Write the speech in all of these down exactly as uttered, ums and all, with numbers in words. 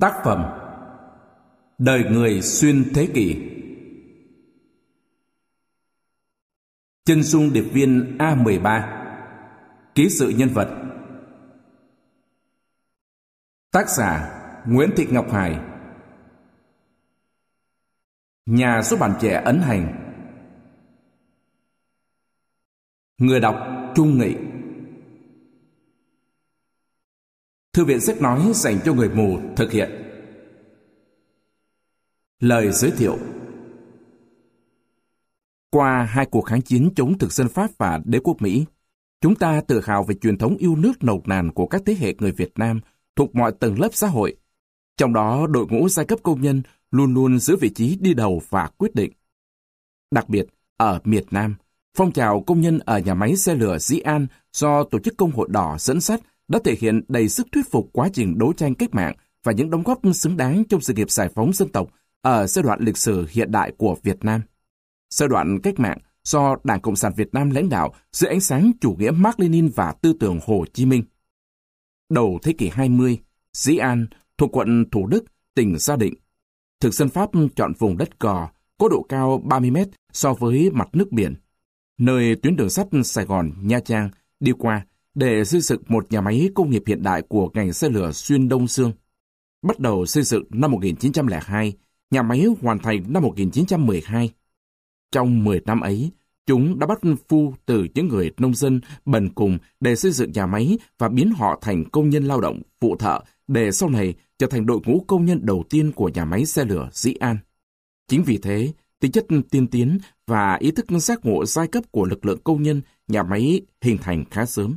Tác phẩm Đời người xuyên thế kỷ. Chân dung điệp viên A mười ba. Ký sự nhân vật. Tác giả Nguyễn Thị Ngọc Hải. Nhà xuất bản trẻ ấn hành. Người đọc Trung Nghị. Thư viện sách nói dành cho người mù thực hiện. Lời giới thiệu. Qua hai cuộc kháng chiến chống thực dân Pháp và đế quốc Mỹ, chúng ta tự hào về truyền thống yêu nước nồng nàn của các thế hệ người Việt Nam thuộc mọi tầng lớp xã hội. Trong đó, đội ngũ giai cấp công nhân luôn luôn giữ vị trí đi đầu và quyết định. Đặc biệt, ở miền Nam, phong trào công nhân ở nhà máy xe lửa Dĩ An do Tổ chức Công hội Đỏ dẫn dắt đã thể hiện đầy sức thuyết phục quá trình đấu tranh cách mạng và những đóng góp xứng đáng trong sự nghiệp giải phóng dân tộc ở giai đoạn lịch sử hiện đại của Việt Nam. Giai đoạn cách mạng do Đảng Cộng sản Việt Nam lãnh đạo dưới ánh sáng chủ nghĩa Mác Lênin và tư tưởng Hồ Chí Minh. Đầu thế kỷ hai mươi, Dĩ An thuộc quận Thủ Đức, tỉnh Gia Định. Thực dân Pháp chọn vùng đất gò có độ cao ba mươi mét so với mặt nước biển, nơi tuyến đường sắt Sài Gòn - Nha Trang đi qua để xây dựng một nhà máy công nghiệp hiện đại của ngành xe lửa xuyên Đông Dương. Bắt đầu xây dựng năm một nghìn chín trăm lẻ hai, nhà máy hoàn thành năm một nghìn chín trăm mười hai. Trong mười năm ấy, chúng đã bắt phu từ những người nông dân bần cùng để xây dựng nhà máy và biến họ thành công nhân lao động, phụ thợ để sau này trở thành đội ngũ công nhân đầu tiên của nhà máy xe lửa Dĩ An. Chính vì thế, tính chất tiên tiến và ý thức giác ngộ giai cấp của lực lượng công nhân nhà máy hình thành khá sớm.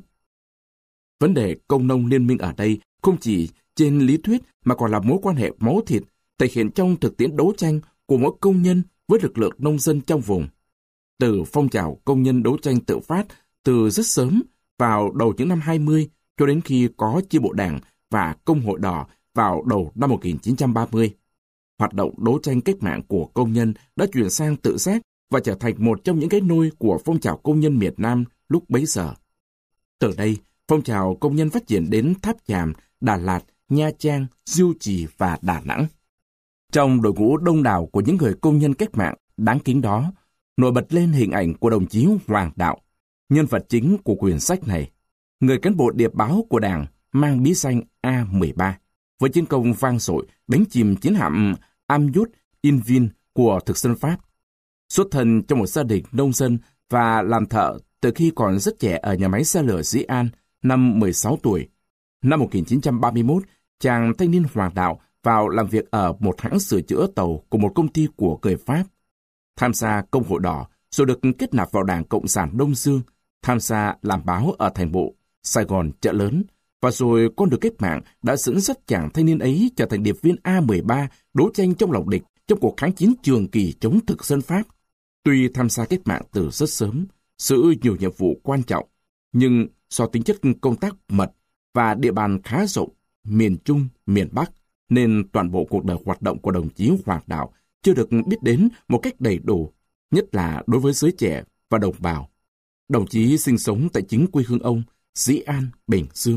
Vấn đề công nông liên minh ở đây không chỉ trên lý thuyết mà còn là mối quan hệ máu thịt thể hiện trong thực tiễn đấu tranh của mỗi công nhân với lực lượng nông dân trong vùng. Từ phong trào công nhân đấu tranh tự phát từ rất sớm vào đầu những năm hai mươi cho đến khi có chi bộ đảng và Công hội Đỏ vào đầu năm một nghìn chín trăm ba mươi. Hoạt động đấu tranh cách mạng của công nhân đã chuyển sang tự giác và trở thành một trong những cái nôi của phong trào công nhân miền Nam lúc bấy giờ. Từ đây, phong trào công nhân phát triển đến Tháp Chàm, Đà Lạt, Nha Trang, Diêu Trì và Đà Nẵng. Trong đội ngũ đông đảo của những người công nhân cách mạng đáng kính đó, nổi bật lên hình ảnh của đồng chí Hoàng Đạo, nhân vật chính của quyển sách này, người cán bộ điệp báo của Đảng mang bí danh A mười ba, với chiến công vang dội đánh chìm chiến hạm Amyot Invin của thực dân Pháp. Xuất thân trong một gia đình nông dân và làm thợ từ khi còn rất trẻ ở nhà máy xe lửa Dĩ An, năm mười sáu tuổi. Năm một nghìn chín trăm ba mươi mốt, chàng thanh niên Hoàng Đạo vào làm việc ở một hãng sửa chữa tàu của một công ty của người Pháp. Tham gia Công hội Đỏ, rồi được kết nạp vào Đảng Cộng sản Đông Dương, tham gia làm báo ở thành bộ, Sài Gòn Chợ Lớn, và rồi con đường cách mạng đã dẫn dắt chàng thanh niên ấy trở thành điệp viên A mười ba đấu tranh trong lòng địch trong cuộc kháng chiến trường kỳ chống thực dân Pháp. Tuy tham gia cách mạng từ rất sớm, giữ nhiều nhiệm vụ quan trọng, nhưng do tính chất công tác mật và địa bàn khá rộng, miền Trung, miền Bắc, nên toàn bộ cuộc đời hoạt động của đồng chí Hoàng Đạo chưa được biết đến một cách đầy đủ, nhất là đối với giới trẻ và đồng bào. Đồng chí sinh sống tại chính quê hương ông, Dĩ An, Bình Dương.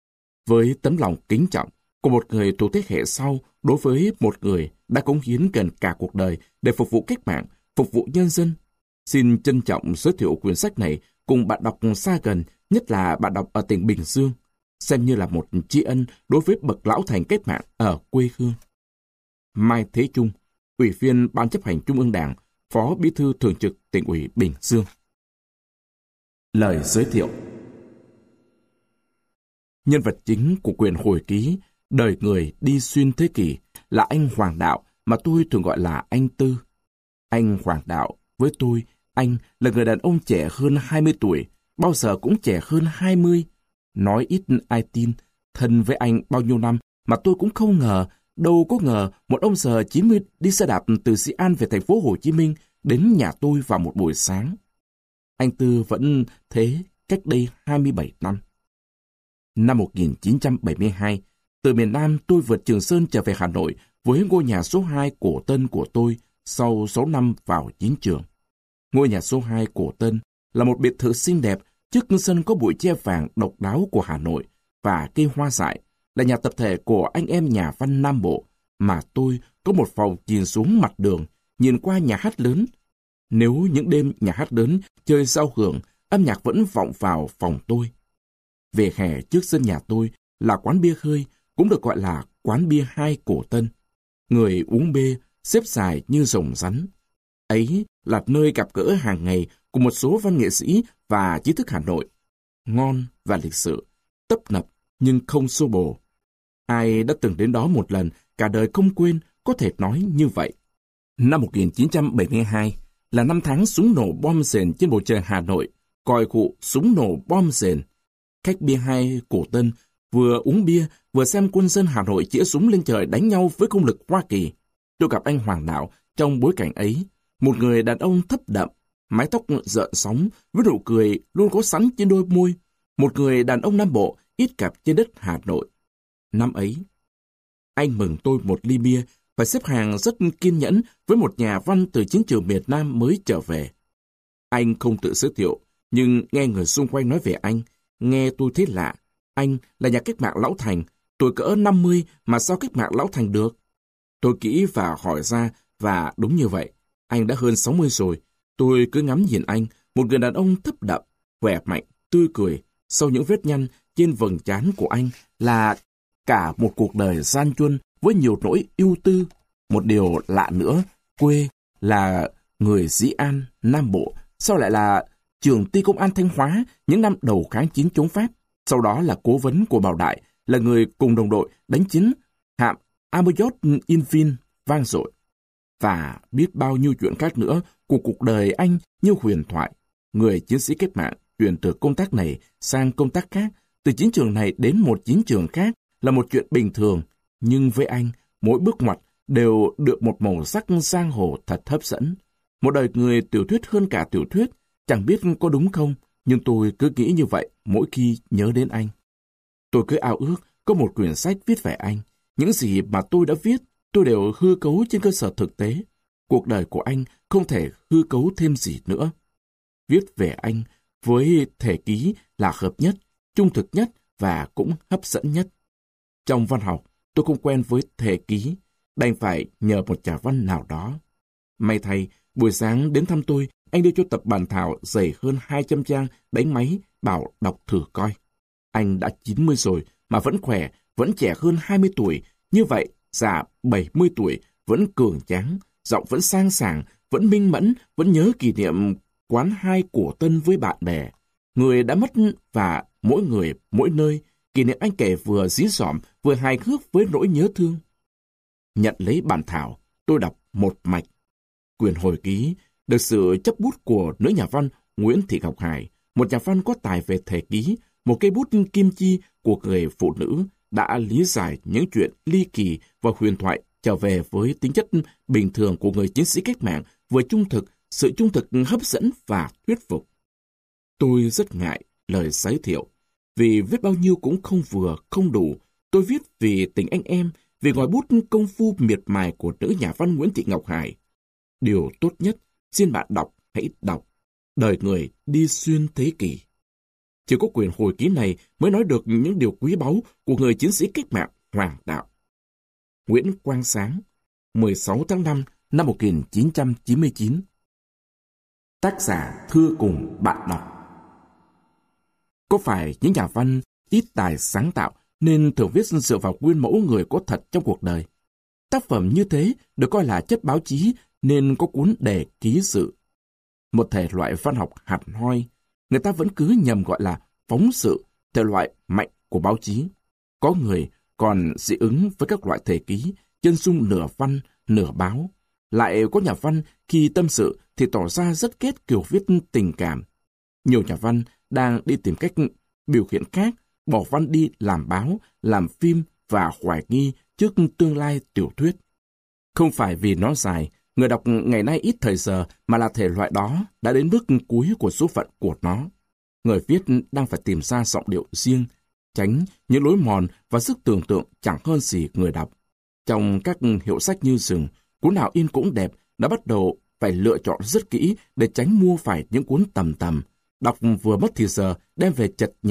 Với tấm lòng kính trọng của một người thuộc thế hệ sau đối với một người đã cống hiến gần cả cuộc đời để phục vụ cách mạng, phục vụ nhân dân, xin trân trọng giới thiệu quyển sách này cùng bạn đọc xa gần, nhất là bạn đọc ở tỉnh Bình Dương, xem như là một tri ân đối với bậc lão thành cách mạng ở quê hương. Mai Thế Chung, Ủy viên Ban chấp hành Trung ương Đảng, Phó Bí thư Thường trực Tỉnh ủy Bình Dương. Lời giới thiệu. Nhân vật chính của quyển hồi ký Đời người đi xuyên thế kỷ là anh Hoàng Đạo mà tôi thường gọi là anh Tư. Anh Hoàng Đạo, với tôi, anh là người đàn ông trẻ hơn hai mươi tuổi, bao giờ cũng trẻ hơn hai mươi. Nói ít ai tin, thân với anh bao nhiêu năm mà tôi cũng không ngờ, đâu có ngờ một ông già chín mươi đi xe đạp từ Dĩ An về thành phố Hồ Chí Minh đến nhà tôi vào một buổi sáng. Anh Tư vẫn thế cách đây hai mươi bảy năm. Năm một nghìn chín trăm bảy mươi hai, từ miền Nam tôi vượt Trường Sơn trở về Hà Nội với ngôi nhà số hai cổ Tân của tôi sau sáu năm vào chiến trường. Ngôi nhà số hai cổ Tân là một biệt thự xinh đẹp trước sân có bụi tre vàng độc đáo của Hà Nội và cây hoa dại, là nhà tập thể của anh em nhà văn Nam Bộ, mà tôi có một phòng nhìn xuống mặt đường, nhìn qua nhà hát lớn. Nếu những đêm nhà hát lớn chơi giao hưởng, âm nhạc vẫn vọng vào phòng tôi. Về hè trước sân nhà tôi là quán bia Khơi, cũng được gọi là quán bia hai Cổ Tân. Người uống bia xếp dài như rồng rắn. Ấy là nơi gặp gỡ hàng ngày của một số văn nghệ sĩ và trí thức Hà Nội. Ngon và lịch sự, tấp nập nhưng không xô bồ. Ai đã từng đến đó một lần, cả đời không quên, có thể nói như vậy. Năm một nghìn chín trăm bảy mươi hai là năm tháng súng nổ bom rền trên bầu trời Hà Nội, còi cụ súng nổ bom rền. Khách bia hai Cổ Tân vừa uống bia vừa xem quân dân Hà Nội chĩa súng lên trời đánh nhau với công lực Hoa Kỳ. Tôi gặp anh Hoàng Đạo trong bối cảnh ấy, một người đàn ông thấp đậm, mái tóc rợn sóng với nụ cười luôn có sẵn trên đôi môi, một người đàn ông Nam Bộ ít gặp trên đất Hà Nội. Năm ấy, anh mừng tôi một ly bia, phải xếp hàng rất kiên nhẫn với một nhà văn từ chiến trường miền Nam mới trở về. Anh không tự giới thiệu, nhưng nghe người xung quanh nói về anh, nghe tôi thấy lạ. Anh là nhà cách mạng Lão Thành, tuổi cỡ năm mươi mà sao cách mạng Lão Thành được? Tôi kỹ và hỏi ra, và đúng như vậy. Anh đã hơn sáu mươi rồi. Tôi cứ ngắm nhìn anh, một người đàn ông thấp đậm, khỏe mạnh, tươi cười. Sau những vết nhăn trên vầng trán của anh là cả một cuộc đời gian truân với nhiều nỗi ưu tư. Một điều lạ nữa, quê là người Dĩ An, Nam Bộ, sao lại là trường ty công an Thanh Hóa những năm đầu kháng chiến chống Pháp, sau đó là cố vấn của Bảo Đại, là người cùng đồng đội đánh chiến hạm Amoyot Invin vang dội. Và biết bao nhiêu chuyện khác nữa của cuộc đời anh như huyền thoại. Người chiến sĩ cách mạng chuyển từ công tác này sang công tác khác, từ chiến trường này đến một chiến trường khác là một chuyện bình thường. Nhưng với anh, mỗi bước ngoặt đều được một màu sắc giang hồ thật hấp dẫn. Một đời người tiểu thuyết hơn cả tiểu thuyết, chẳng biết có đúng không, nhưng tôi cứ nghĩ như vậy mỗi khi nhớ đến anh. Tôi cứ ao ước có một quyển sách viết về anh. Những gì mà tôi đã viết, tôi đều hư cấu trên cơ sở thực tế. Cuộc đời của anh không thể hư cấu thêm gì nữa. Viết về anh với thể ký là hợp nhất, trung thực nhất và cũng hấp dẫn nhất. Trong văn học, tôi không quen với thể ký, đành phải nhờ một nhà văn nào đó. May thay, buổi sáng đến thăm tôi, anh đưa cho tập bản thảo dày hơn hai trăm trang đánh máy, bảo đọc thử coi. Anh đã chín mươi rồi mà vẫn khỏe, vẫn trẻ hơn hai mươi tuổi. Như vậy, già bảy mươi tuổi, vẫn cường tráng, giọng vẫn sang sảng, vẫn minh mẫn, vẫn nhớ kỷ niệm quán hai Cổ Tân với bạn bè. Người đã mất và mỗi người, mỗi nơi, kỷ niệm anh kể vừa dí dỏm, vừa hài hước với nỗi nhớ thương. Nhận lấy bản thảo, tôi đọc một mạch. Quyển hồi ký được sự chấp bút của nữ nhà văn Nguyễn Thị Ngọc Hải, một nhà văn có tài về thể ký, một cây bút kim chi của người phụ nữ đã lý giải những chuyện ly kỳ và huyền thoại trở về với tính chất bình thường của người chiến sĩ cách mạng, vừa trung thực, sự trung thực hấp dẫn và thuyết phục. Tôi rất ngại lời giới thiệu, vì viết bao nhiêu cũng không vừa, không đủ. Tôi viết vì tình anh em, vì ngòi bút công phu miệt mài của nữ nhà văn Nguyễn Thị Ngọc Hải. Điều tốt nhất, xin bạn đọc hãy đọc Đời người đi xuyên thế kỷ. Chỉ có quyển hồi ký này mới nói được những điều quý báu của người chiến sĩ cách mạng Hoàng Đạo. Nguyễn Quang Sáng, mười sáu tháng năm năm một nghìn chín trăm chín mươi chín. Tác giả thưa cùng bạn đọc. Có phải những nhà văn ít tài sáng tạo nên thường viết dựa vào nguyên mẫu người có thật trong cuộc đời? Tác phẩm như thế được coi là chất báo chí nên có cuốn đề ký sự. Một thể loại văn học hẳn hoi, người ta vẫn cứ nhầm gọi là phóng sự, thể loại mạnh của báo chí. Có người còn dị ứng với các loại thể ký, chân dung nửa văn, nửa báo. Lại có nhà văn khi tâm sự thì tỏ ra rất kết kiểu viết tình cảm. Nhiều nhà văn đang đi tìm cách biểu hiện khác, bỏ văn đi làm báo, làm phim và hoài nghi trước tương lai tiểu thuyết. Không phải vì nó dài, người đọc ngày nay ít thời giờ, mà là thể loại đó đã đến bước cuối của số phận của nó. Người viết đang phải tìm ra giọng điệu riêng, tránh những lối mòn và sức tưởng tượng chẳng hơn gì người đọc. Trong các hiệu sách như rừng, cuốn nào in cũng đẹp, đã bắt đầu phải lựa chọn rất kỹ để tránh mua phải những cuốn tầm tầm. Đọc vừa mất thì giờ, đem về chật nhà,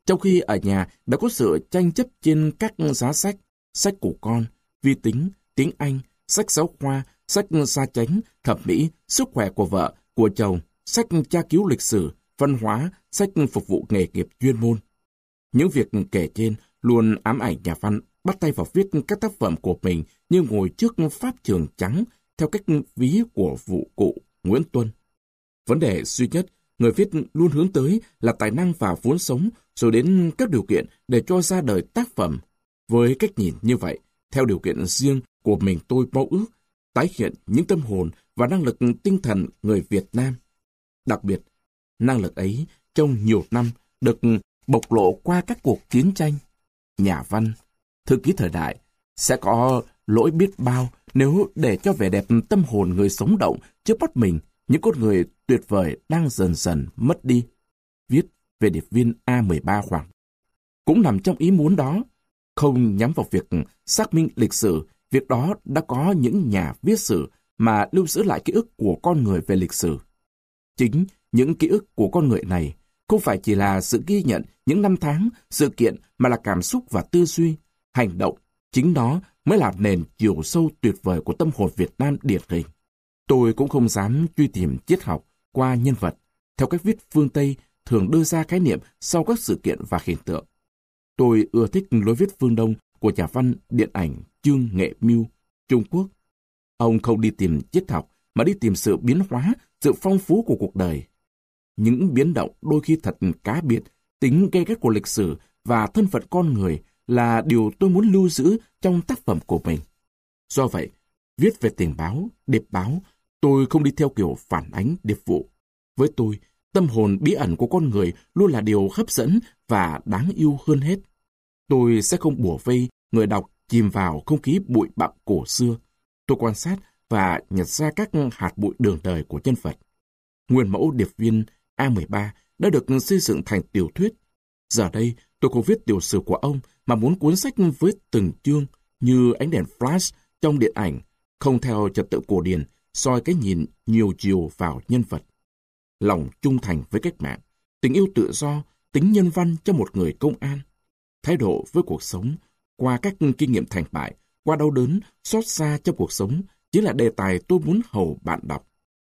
trong khi ở nhà đã có sự tranh chấp trên các giá sách, sách của con, vi tính, tiếng Anh, sách giáo khoa, sách gia chánh, thẩm mỹ, sức khỏe của vợ, của chồng, sách tra cứu lịch sử, văn hóa, sách phục vụ nghề nghiệp chuyên môn. Những việc kể trên luôn ám ảnh nhà văn bắt tay vào viết các tác phẩm của mình như ngồi trước pháp trường trắng theo cách ví của vụ cụ Nguyễn Tuân. Vấn đề duy nhất người viết luôn hướng tới là tài năng và vốn sống, rồi đến các điều kiện để cho ra đời tác phẩm. Với cách nhìn như vậy, theo điều kiện riêng của mình tôi mong ước, tái hiện những tâm hồn và năng lực tinh thần người Việt Nam. Đặc biệt, năng lực ấy trong nhiều năm được bộc lộ qua các cuộc chiến tranh. Nhà văn, thư ký thời đại sẽ có lỗi biết bao nếu để cho vẻ đẹp tâm hồn người sống động trước mắt mình những con người tuyệt vời đang dần dần mất đi. Viết về điệp viên A mười ba Hoàng cũng nằm trong ý muốn đó, không nhắm vào việc xác minh lịch sử. Việc đó đã có những nhà viết sử mà lưu giữ lại ký ức của con người về lịch sử. Chính những ký ức của con người này không phải chỉ là sự ghi nhận những năm tháng, sự kiện, mà là cảm xúc và tư duy, hành động. Chính đó mới là nền chiều sâu tuyệt vời của tâm hồn Việt Nam điển hình. Tôi cũng không dám truy tìm triết học qua nhân vật, theo cách viết phương Tây thường đưa ra khái niệm sau các sự kiện và hiện tượng. Tôi ưa thích lối viết phương Đông của nhà văn điện ảnh Trương Nghệ Mưu, Trung Quốc. Ông không đi tìm triết học, mà đi tìm sự biến hóa, sự phong phú của cuộc đời. Những biến động đôi khi thật cá biệt, tính gay gắt của lịch sử và thân phận con người là điều tôi muốn lưu giữ trong tác phẩm của mình. Do vậy, viết về tình báo, điệp báo, tôi không đi theo kiểu phản ánh điệp vụ. Với tôi, tâm hồn bí ẩn của con người luôn là điều hấp dẫn và đáng yêu hơn hết. Tôi sẽ không bủa vây người đọc chìm vào không khí bụi bặm cổ xưa. Tôi quan sát và nhặt ra các hạt bụi đường đời của nhân vật. Nguyên mẫu điệp viên A mười ba đã được xây dựng thành tiểu thuyết. Giờ đây, tôi không viết tiểu sử của ông mà muốn cuốn sách với từng chương như ánh đèn flash trong điện ảnh, không theo trật tự cổ điển, soi cái nhìn nhiều chiều vào nhân vật. Lòng trung thành với cách mạng, tình yêu tự do, tính nhân văn cho một người công an, thái độ với cuộc sống, qua các kinh nghiệm thành bại, qua đau đớn, xót xa trong cuộc sống, chính là đề tài tôi muốn hầu bạn đọc.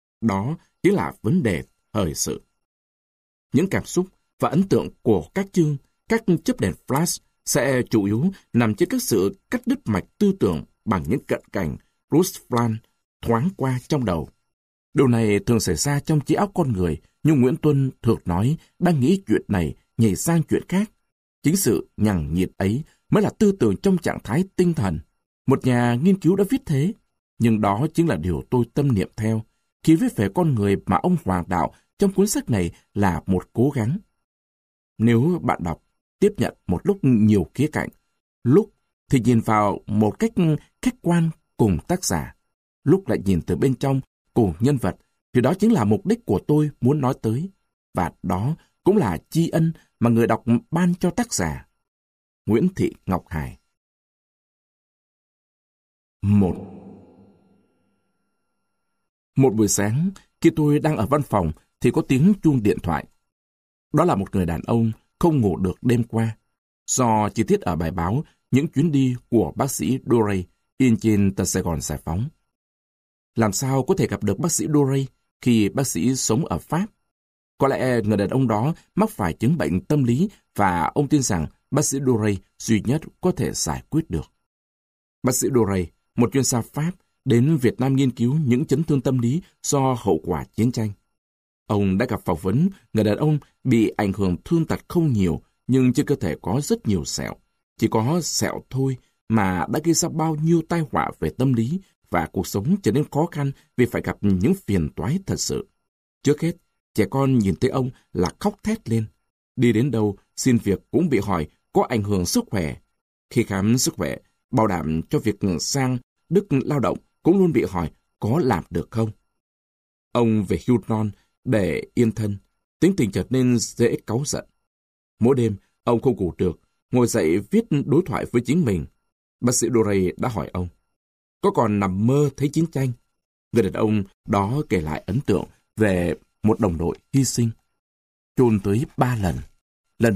Đó chính là vấn đề thời sự. Những cảm xúc và ấn tượng của các chương, các chớp đèn flash sẽ chủ yếu nằm trên các sự cắt đứt mạch tư tưởng bằng những cận cảnh Bruce Flan thoáng qua trong đầu. Điều này thường xảy ra trong trí óc con người, nhưng Nguyễn Tuân thường nói đang nghĩ chuyện này nhảy sang chuyện khác. Chính sự nhằng nhịt ấy mới là tư tưởng trong trạng thái tinh thần. Một nhà nghiên cứu đã viết thế, nhưng đó chính là điều tôi tâm niệm theo khi viết về con người mà ông Hoàng Đạo trong cuốn sách này là một cố gắng. Nếu bạn đọc tiếp nhận một lúc nhiều khía cạnh, lúc thì nhìn vào một cách khách quan cùng tác giả, lúc lại nhìn từ bên trong cùng nhân vật, thì đó chính là mục đích của tôi muốn nói tới, và đó cũng là tri ân mà người đọc ban cho tác giả. Nguyễn Thị Ngọc Hải. Một Một buổi sáng, khi tôi đang ở văn phòng thì có tiếng chuông điện thoại. Đó là một người đàn ông không ngủ được đêm qua, do chi tiết ở bài báo những chuyến đi của bác sĩ Dorey in trên tờ Sài Gòn Giải Phóng. Làm sao có thể gặp được bác sĩ Dorey khi bác sĩ sống ở Pháp? Có lẽ người đàn ông đó mắc phải chứng bệnh tâm lý và ông tin rằng bác sĩ Dorey duy nhất có thể giải quyết được. Bác sĩ Dorey, một chuyên gia Pháp, đến Việt Nam nghiên cứu những chấn thương tâm lý do hậu quả chiến tranh. Ông đã gặp phỏng vấn người đàn ông bị ảnh hưởng thương tật không nhiều, nhưng trên cơ thể có rất nhiều sẹo. Chỉ có sẹo thôi mà đã gây ra bao nhiêu tai họa về tâm lý, và cuộc sống trở nên khó khăn vì phải gặp những phiền toái thật sự. Trước hết, trẻ con nhìn thấy ông là khóc thét lên. Đi đến đâu, xin việc cũng bị hỏi có ảnh hưởng sức khỏe. Khi khám sức khỏe, bảo đảm cho việc sang Đức lao động cũng luôn bị hỏi có làm được không. Ông về hưu non để yên thân, tính tình trở nên dễ cáu giận. Mỗi đêm, ông không ngủ được, ngồi dậy viết đối thoại với chính mình. Bác sĩ Dorey đã hỏi ông, có còn nằm mơ thấy chiến tranh? Người đàn ông đó kể lại ấn tượng về một đồng đội hy sinh. Chôn tới ba lần. Lần đầu,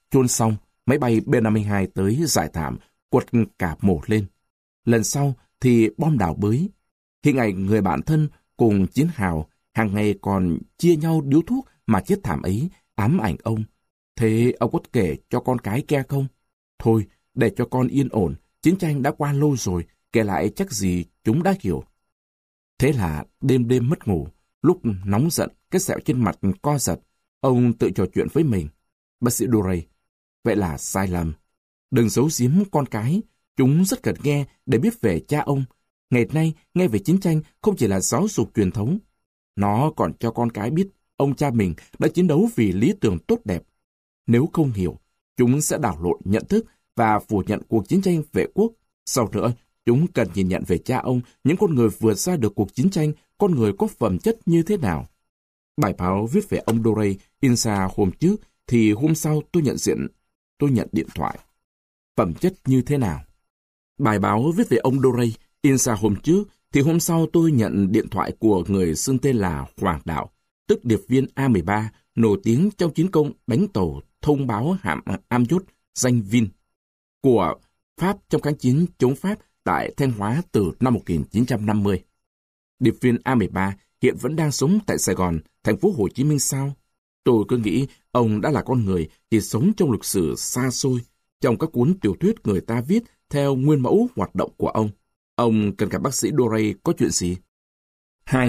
Chôn xong, máy bay B năm mươi hai tới giải thảm, quật cả mổ lên. Lần sau thì bom đảo bới. Hình ảnh người bạn thân cùng chiến hào hàng ngày còn chia nhau điếu thuốc mà chết thảm ấy ám ảnh ông. Thế ông có kể cho con cái nghe không? Thôi, để cho con yên ổn, chiến tranh đã qua lâu rồi, kể lại chắc gì chúng đã hiểu. Thế là đêm đêm mất ngủ, lúc nóng giận, cái sẹo trên mặt co giật, ông tự trò chuyện với mình. Bác sĩ Duray, vậy là sai lầm. Đừng giấu giếm con cái, chúng rất cần nghe để biết về cha ông. Ngày nay, nghe về chiến tranh không chỉ là giáo dục truyền thống. Nó còn cho con cái biết ông cha mình đã chiến đấu vì lý tưởng tốt đẹp. Nếu không hiểu, chúng sẽ đảo lộn nhận thức và phủ nhận cuộc chiến tranh vệ quốc. Sau nữa, chúng cần nhìn nhận về cha ông, những con người vượt ra được cuộc chiến tranh, con người có phẩm chất như thế nào. Bài báo viết về ông Duray in ra hôm trước, thì hôm sau tôi nhận diện, tôi nhận điện thoại. Phẩm chất như thế nào? Bài báo viết về ông Duray in ra hôm trước, thì hôm sau tôi nhận điện thoại của người xưng tên là Hoàng Đạo, tức điệp viên A mười ba, nổi tiếng trong chiến công đánh tàu thông báo hạm Am-Yốt danh Vin của Pháp trong kháng chiến chống Pháp tại Thanh Hóa từ năm một nghìn chín trăm năm mươi. Điệp viên A mười ba hiện vẫn đang sống tại Sài Gòn, thành phố Hồ Chí Minh sao? Tôi cứ nghĩ ông đã là con người thì sống trong lịch sử xa xôi, trong các cuốn tiểu thuyết người ta viết theo nguyên mẫu hoạt động của ông. Ông cần gặp bác sĩ Duray có chuyện gì? Hai.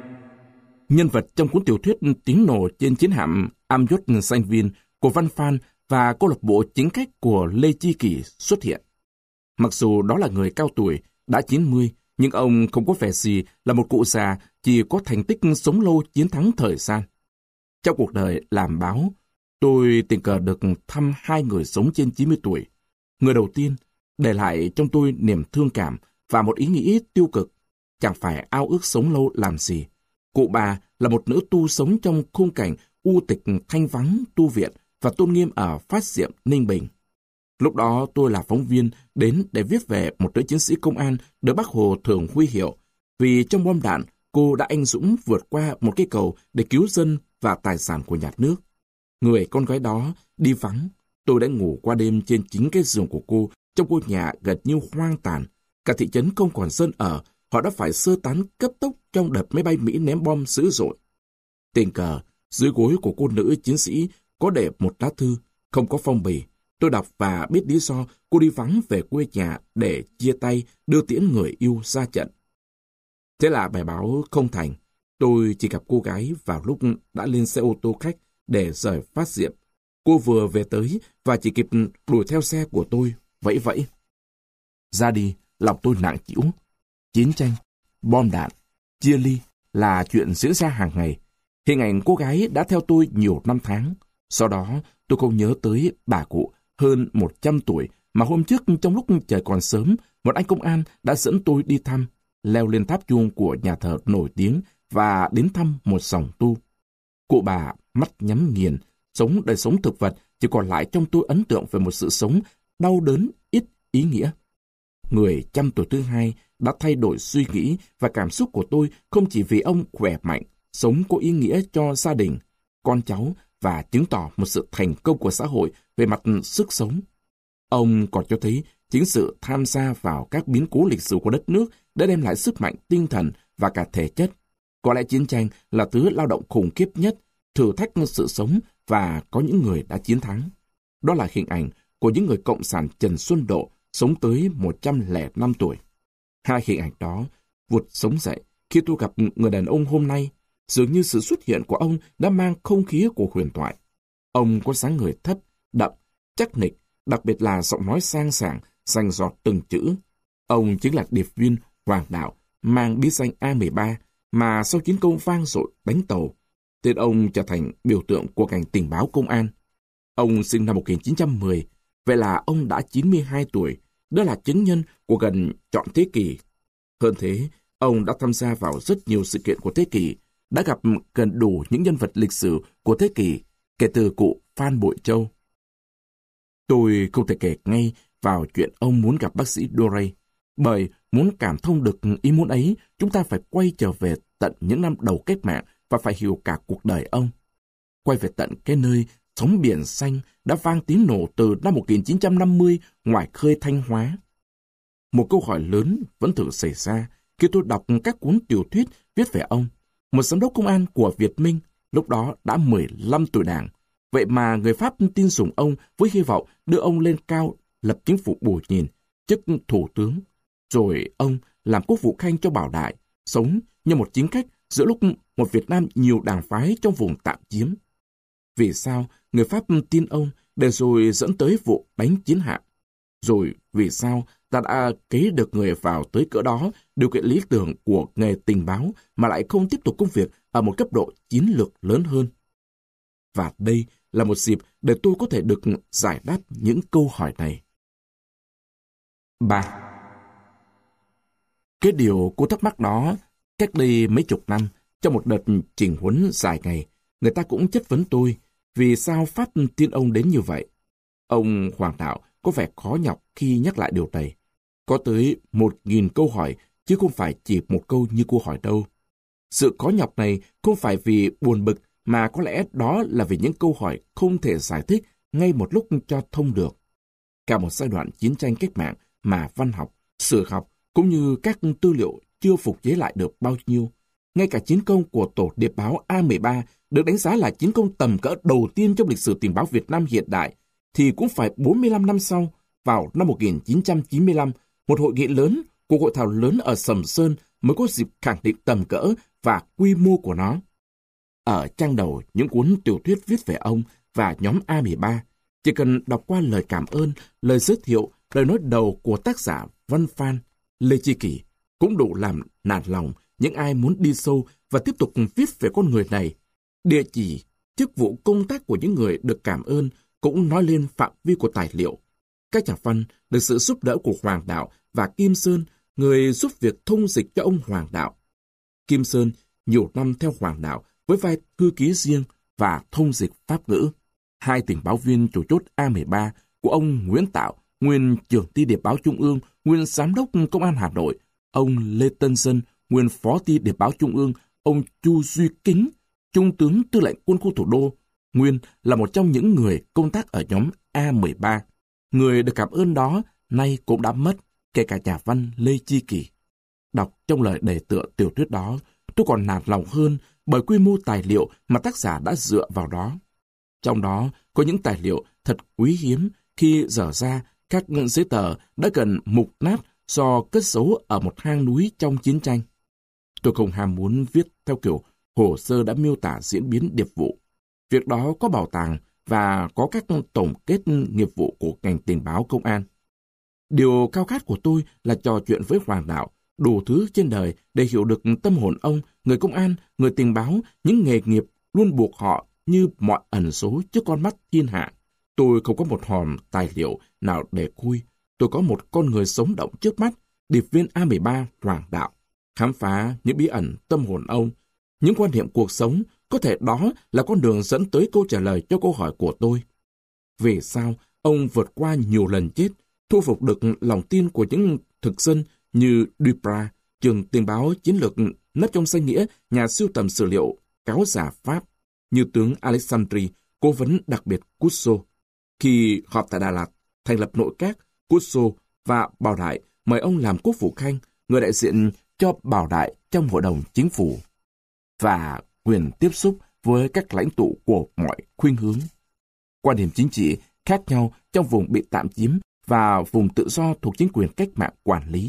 Nhân vật trong cuốn tiểu thuyết Tiếng nổ trên chiến hạm Am-Yốt danh Vin của Văn Phan và câu lạc bộ chính khách của Lê Chi Kỷ xuất hiện. Mặc dù đó là người cao tuổi, đã chín mươi, nhưng ông không có vẻ gì là một cụ già chỉ có thành tích sống lâu chiến thắng thời gian. Trong cuộc đời làm báo, tôi tình cờ được thăm hai người sống trên chín mươi tuổi. Người đầu tiên để lại trong tôi niềm thương cảm và một ý nghĩ tiêu cực. Chẳng phải ao ước sống lâu làm gì. Cụ bà là một nữ tu sống trong khung cảnh u tịch thanh vắng tu viện và tôn nghiêm ở Phát Diệm, Ninh Bình. Lúc đó tôi là phóng viên đến để viết về một nữ chiến sĩ công an được Bác Hồ thường huy hiệu vì trong bom đạn cô đã anh dũng vượt qua một cây cầu để cứu dân và tài sản của nhà nước. Người con gái đó đi vắng, tôi đã ngủ qua đêm trên chính cái giường của cô trong ngôi nhà gần như hoang tàn. Cả thị trấn không còn dân ở, họ đã phải sơ tán cấp tốc trong đợt máy bay Mỹ ném bom dữ dội. Tình cờ, dưới gối của cô nữ chiến sĩ có để một lá thư, không có phong bì. Tôi đọc và biết lý do cô đi vắng về quê nhà để chia tay đưa tiễn người yêu ra trận. Thế là bài báo không thành. Tôi chỉ gặp cô gái vào lúc đã lên xe ô tô khách để rời Phát Diệm. Cô vừa về tới và chỉ kịp đuổi theo xe của tôi, vẫy vẫy. Ra đi, lòng tôi nặng trĩu. Chiến tranh, bom đạn, chia ly là chuyện diễn ra hàng ngày. Hình ảnh cô gái đã theo tôi nhiều năm tháng. Sau đó, tôi không nhớ tới bà cụ hơn một trăm tuổi mà hôm trước trong lúc trời còn sớm, một anh công an đã dẫn tôi đi thăm, leo lên tháp chuông của nhà thờ nổi tiếng và đến thăm một dòng tu. Cụ bà mắt nhắm nghiền, sống đời sống thực vật, chỉ còn lại trong tôi ấn tượng về một sự sống đau đớn, ít ý nghĩa. Người trăm tuổi thứ hai đã thay đổi suy nghĩ và cảm xúc của tôi không chỉ vì ông khỏe mạnh, sống có ý nghĩa cho gia đình, con cháu và chứng tỏ một sự thành công của xã hội về mặt sức sống. Ông còn cho thấy chính sự tham gia vào các biến cố lịch sử của đất nước đã đem lại sức mạnh tinh thần và cả thể chất. Có lẽ chiến tranh là thứ lao động khủng khiếp nhất, thử thách sự sống và có những người đã chiến thắng. Đó là hình ảnh của những người cộng sản Trần Xuân Độ sống tới một trăm lẻ năm tuổi. Hai hình ảnh đó vụt sống dậy khi tôi gặp người đàn ông hôm nay. Dường như sự xuất hiện của ông đã mang không khí của huyền thoại. Ông có dáng người thấp, đậm, chắc nịch, đặc biệt là giọng nói sang sảng, rành rọt từng chữ. Ông chính là điệp viên Hoàng Đạo, mang bí danh A mười ba, mà sau chiến công vang dội đánh tàu, tên ông trở thành biểu tượng của ngành tình báo công an. Ông sinh năm một nghìn chín trăm mười, vậy là ông đã chín mươi hai tuổi, đó là chứng nhân của gần trọn thế kỷ. Hơn thế, ông đã tham gia vào rất nhiều sự kiện của thế kỷ, đã gặp gần đủ những nhân vật lịch sử của thế kỷ, kể từ cụ Phan Bội Châu. Tôi không thể kể ngay vào chuyện ông muốn gặp bác sĩ Duray, bởi muốn cảm thông được ý muốn ấy, chúng ta phải quay trở về tận những năm đầu cách mạng và phải hiểu cả cuộc đời ông. Quay về tận cái nơi sóng biển xanh đã vang tiếng nổ từ năm một nghìn chín trăm năm mươi ngoài khơi Thanh Hóa. Một câu hỏi lớn vẫn thường xảy ra khi tôi đọc các cuốn tiểu thuyết viết về ông, một giám đốc công an của Việt Minh, lúc đó đã mười lăm tuổi đảng. Vậy mà người Pháp tin sủng ông với hy vọng đưa ông lên cao, lập chính phủ bù nhìn, chức thủ tướng. Rồi ông làm quốc vụ khanh cho Bảo Đại, sống như một chính khách giữa lúc một Việt Nam nhiều đảng phái trong vùng tạm chiếm. Vì sao người Pháp tin ông để rồi dẫn tới vụ đánh chiến hạm? Rồi vì sao ta đã kế được người vào tới cỡ đó, điều kiện lý tưởng của nghề tình báo mà lại không tiếp tục công việc ở một cấp độ chiến lược lớn hơn? Và đây là một dịp để tôi có thể được giải đáp những câu hỏi này. ba. Cái điều cô thắc mắc đó, cách đây mấy chục năm, trong một đợt chỉnh huấn dài ngày, người ta cũng chất vấn tôi vì sao Pháp tin ông đến như vậy. Ông Hoàng Đạo có vẻ khó nhọc khi nhắc lại điều này. Có tới một nghìn câu hỏi, chứ không phải chỉ một câu như cô hỏi đâu. Sự khó nhọc này không phải vì buồn bực, mà có lẽ đó là vì những câu hỏi không thể giải thích ngay một lúc cho thông được. Cả một giai đoạn chiến tranh cách mạng mà văn học, sử học cũng như các tư liệu chưa phục chế lại được bao nhiêu. Ngay cả chiến công của tổ điệp báo A mười ba được đánh giá là chiến công tầm cỡ đầu tiên trong lịch sử tình báo Việt Nam hiện đại, thì cũng phải bốn mươi lăm năm sau, vào năm một nghìn chín trăm chín mươi lăm, một hội nghị lớn, cuộc hội thảo lớn ở Sầm Sơn mới có dịp khẳng định tầm cỡ và quy mô của nó. Ở trang đầu những cuốn tiểu thuyết viết về ông và nhóm A mười ba, chỉ cần đọc qua lời cảm ơn, lời giới thiệu, lời nói đầu của tác giả Văn Phan, Lê Chi Kỷ cũng đủ làm nản lòng những ai muốn đi sâu và tiếp tục viết về con người này. Địa chỉ, chức vụ công tác của những người được cảm ơn cũng nói lên phạm vi của tài liệu. Các nhà văn được sự giúp đỡ của Hoàng Đạo và Kim Sơn, người giúp việc thông dịch cho ông Hoàng Đạo. Kim Sơn nhiều năm theo Hoàng Đạo với vai thư ký riêng và thông dịch Pháp ngữ. Hai tình báo viên chủ chốt A mười ba của ông Nguyễn Tạo, nguyên trưởng ty điệp báo Trung ương, nguyên giám đốc công an Hà Nội, ông Lê Tân Dân, nguyên phó ty điệp báo Trung ương, ông Chu Duy Kính, trung tướng tư lệnh quân khu thủ đô, nguyên là một trong những người công tác ở nhóm A mười ba. Người được cảm ơn đó nay cũng đã mất, kể cả nhà văn Lê Chi Kỷ. Đọc trong lời đề tựa tiểu thuyết đó, tôi còn nản lòng hơn bởi quy mô tài liệu mà tác giả đã dựa vào đó. Trong đó có những tài liệu thật quý hiếm khi dở ra các giấy tờ đã gần mục nát do cất giấu ở một hang núi trong chiến tranh. Tôi không ham muốn viết theo kiểu hồ sơ đã miêu tả diễn biến điệp vụ. Việc đó có bảo tàng và có các tổng kết nghiệp vụ của ngành tình báo công an. Điều khao khát của tôi là trò chuyện với Hoàng Đạo, đủ thứ trên đời để hiểu được tâm hồn ông, người công an, người tình báo, những nghề nghiệp luôn buộc họ như mọi ẩn số trước con mắt thiên hạ. Tôi không có một hòm tài liệu nào để khui. Tôi có một con người sống động trước mắt, điệp viên A mười ba Hoàng Đạo. Khám phá những bí ẩn tâm hồn ông, những quan niệm cuộc sống, có thể đó là con đường dẫn tới câu trả lời cho câu hỏi của tôi. Vì sao ông vượt qua nhiều lần chết, thu phục được lòng tin của những thực dân như Duprat, trường tình báo chiến lược nấp trong danh nghĩa nhà sưu tầm sử liệu cáo giả Pháp, như tướng Alexandri, cố vấn đặc biệt Cusso. Khi họp tại Đà Lạt, thành lập nội các, Cusso và Bảo Đại mời ông làm quốc vụ khanh, người đại diện cho Bảo Đại trong hội đồng chính phủ, và quyền tiếp xúc với các lãnh tụ của mọi khuynh hướng. Quan điểm chính trị khác nhau trong vùng bị tạm chiếm và vùng tự do thuộc chính quyền cách mạng quản lý.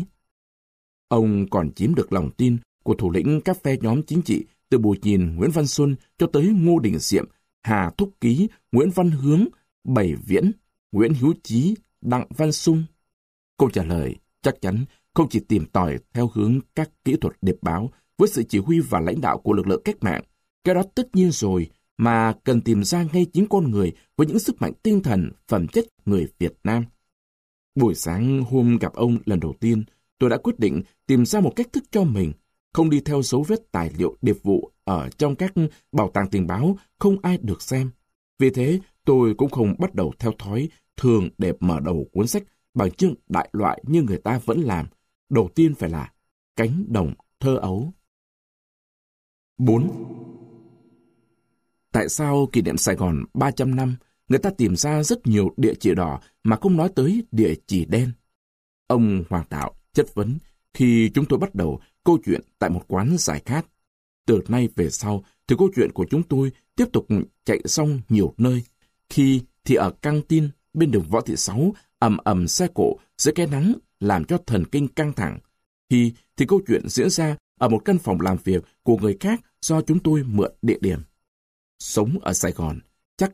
Ông còn chiếm được lòng tin của thủ lĩnh các phe nhóm chính trị từ Bùi Nhìn, Nguyễn Văn Xuân cho tới Ngô Đình Diệm, Hà Thúc Ký, Nguyễn Văn Hướng, Bảy Viễn, Nguyễn Hữu Chí, Đặng Văn Sung. Câu trả lời chắc chắn không chỉ tìm tòi theo hướng các kỹ thuật điệp báo với sự chỉ huy và lãnh đạo của lực lượng cách mạng. Cái đó tất nhiên rồi, mà cần tìm ra ngay chính con người với những sức mạnh tinh thần, phẩm chất người Việt Nam. Buổi sáng hôm gặp ông lần đầu tiên, tôi đã quyết định tìm ra một cách thức cho mình, không đi theo dấu vết tài liệu điệp vụ ở trong các bảo tàng tình báo không ai được xem. Vì thế, tôi cũng không bắt đầu theo thói thường để mở đầu cuốn sách bằng chương đại loại như người ta vẫn làm. Đầu tiên phải là cánh đồng thơ ấu. bốn. Tại sao kỷ niệm Sài Gòn ba trăm năm, người ta tìm ra rất nhiều địa chỉ đỏ mà không nói tới địa chỉ đen? Ông Hoàng Đạo chất vấn khi chúng tôi bắt đầu câu chuyện tại một quán giải khát. Từ nay về sau thì câu chuyện của chúng tôi tiếp tục chạy xong nhiều nơi. Khi thì ở căng tin bên đường Võ Thị Sáu ầm ầm xe cộ dưới cái nắng làm cho thần kinh căng thẳng. Khi thì câu chuyện diễn ra ở một căn phòng làm việc của người khác do chúng tôi mượn địa điểm. Sống ở Sài Gòn, chắc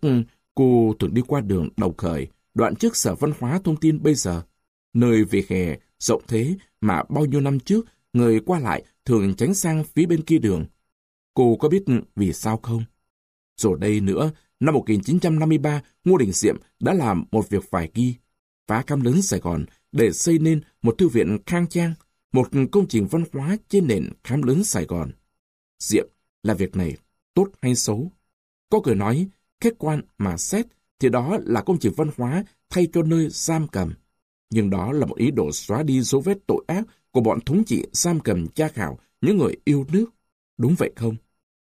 cô thường đi qua đường Đồng Khởi, đoạn trước Sở Văn hóa Thông tin bây giờ. Nơi vỉa hè rộng thế mà bao nhiêu năm trước người qua lại thường tránh sang phía bên kia đường. Cô có biết vì sao không? Rồi đây nữa, năm một nghìn chín trăm năm mươi ba, Ngô Đình Diệm đã làm một việc phải ghi, phá cam lớn Sài Gòn để xây nên một thư viện khang trang, một công trình văn hóa trên nền khám lớn Sài Gòn. Diệm là việc này tốt hay xấu? Có người nói, khách quan mà xét thì đó là công trình văn hóa thay cho nơi giam cầm. Nhưng đó là một ý đồ xóa đi dấu vết tội ác của bọn thống trị giam cầm tra khảo những người yêu nước. Đúng vậy không?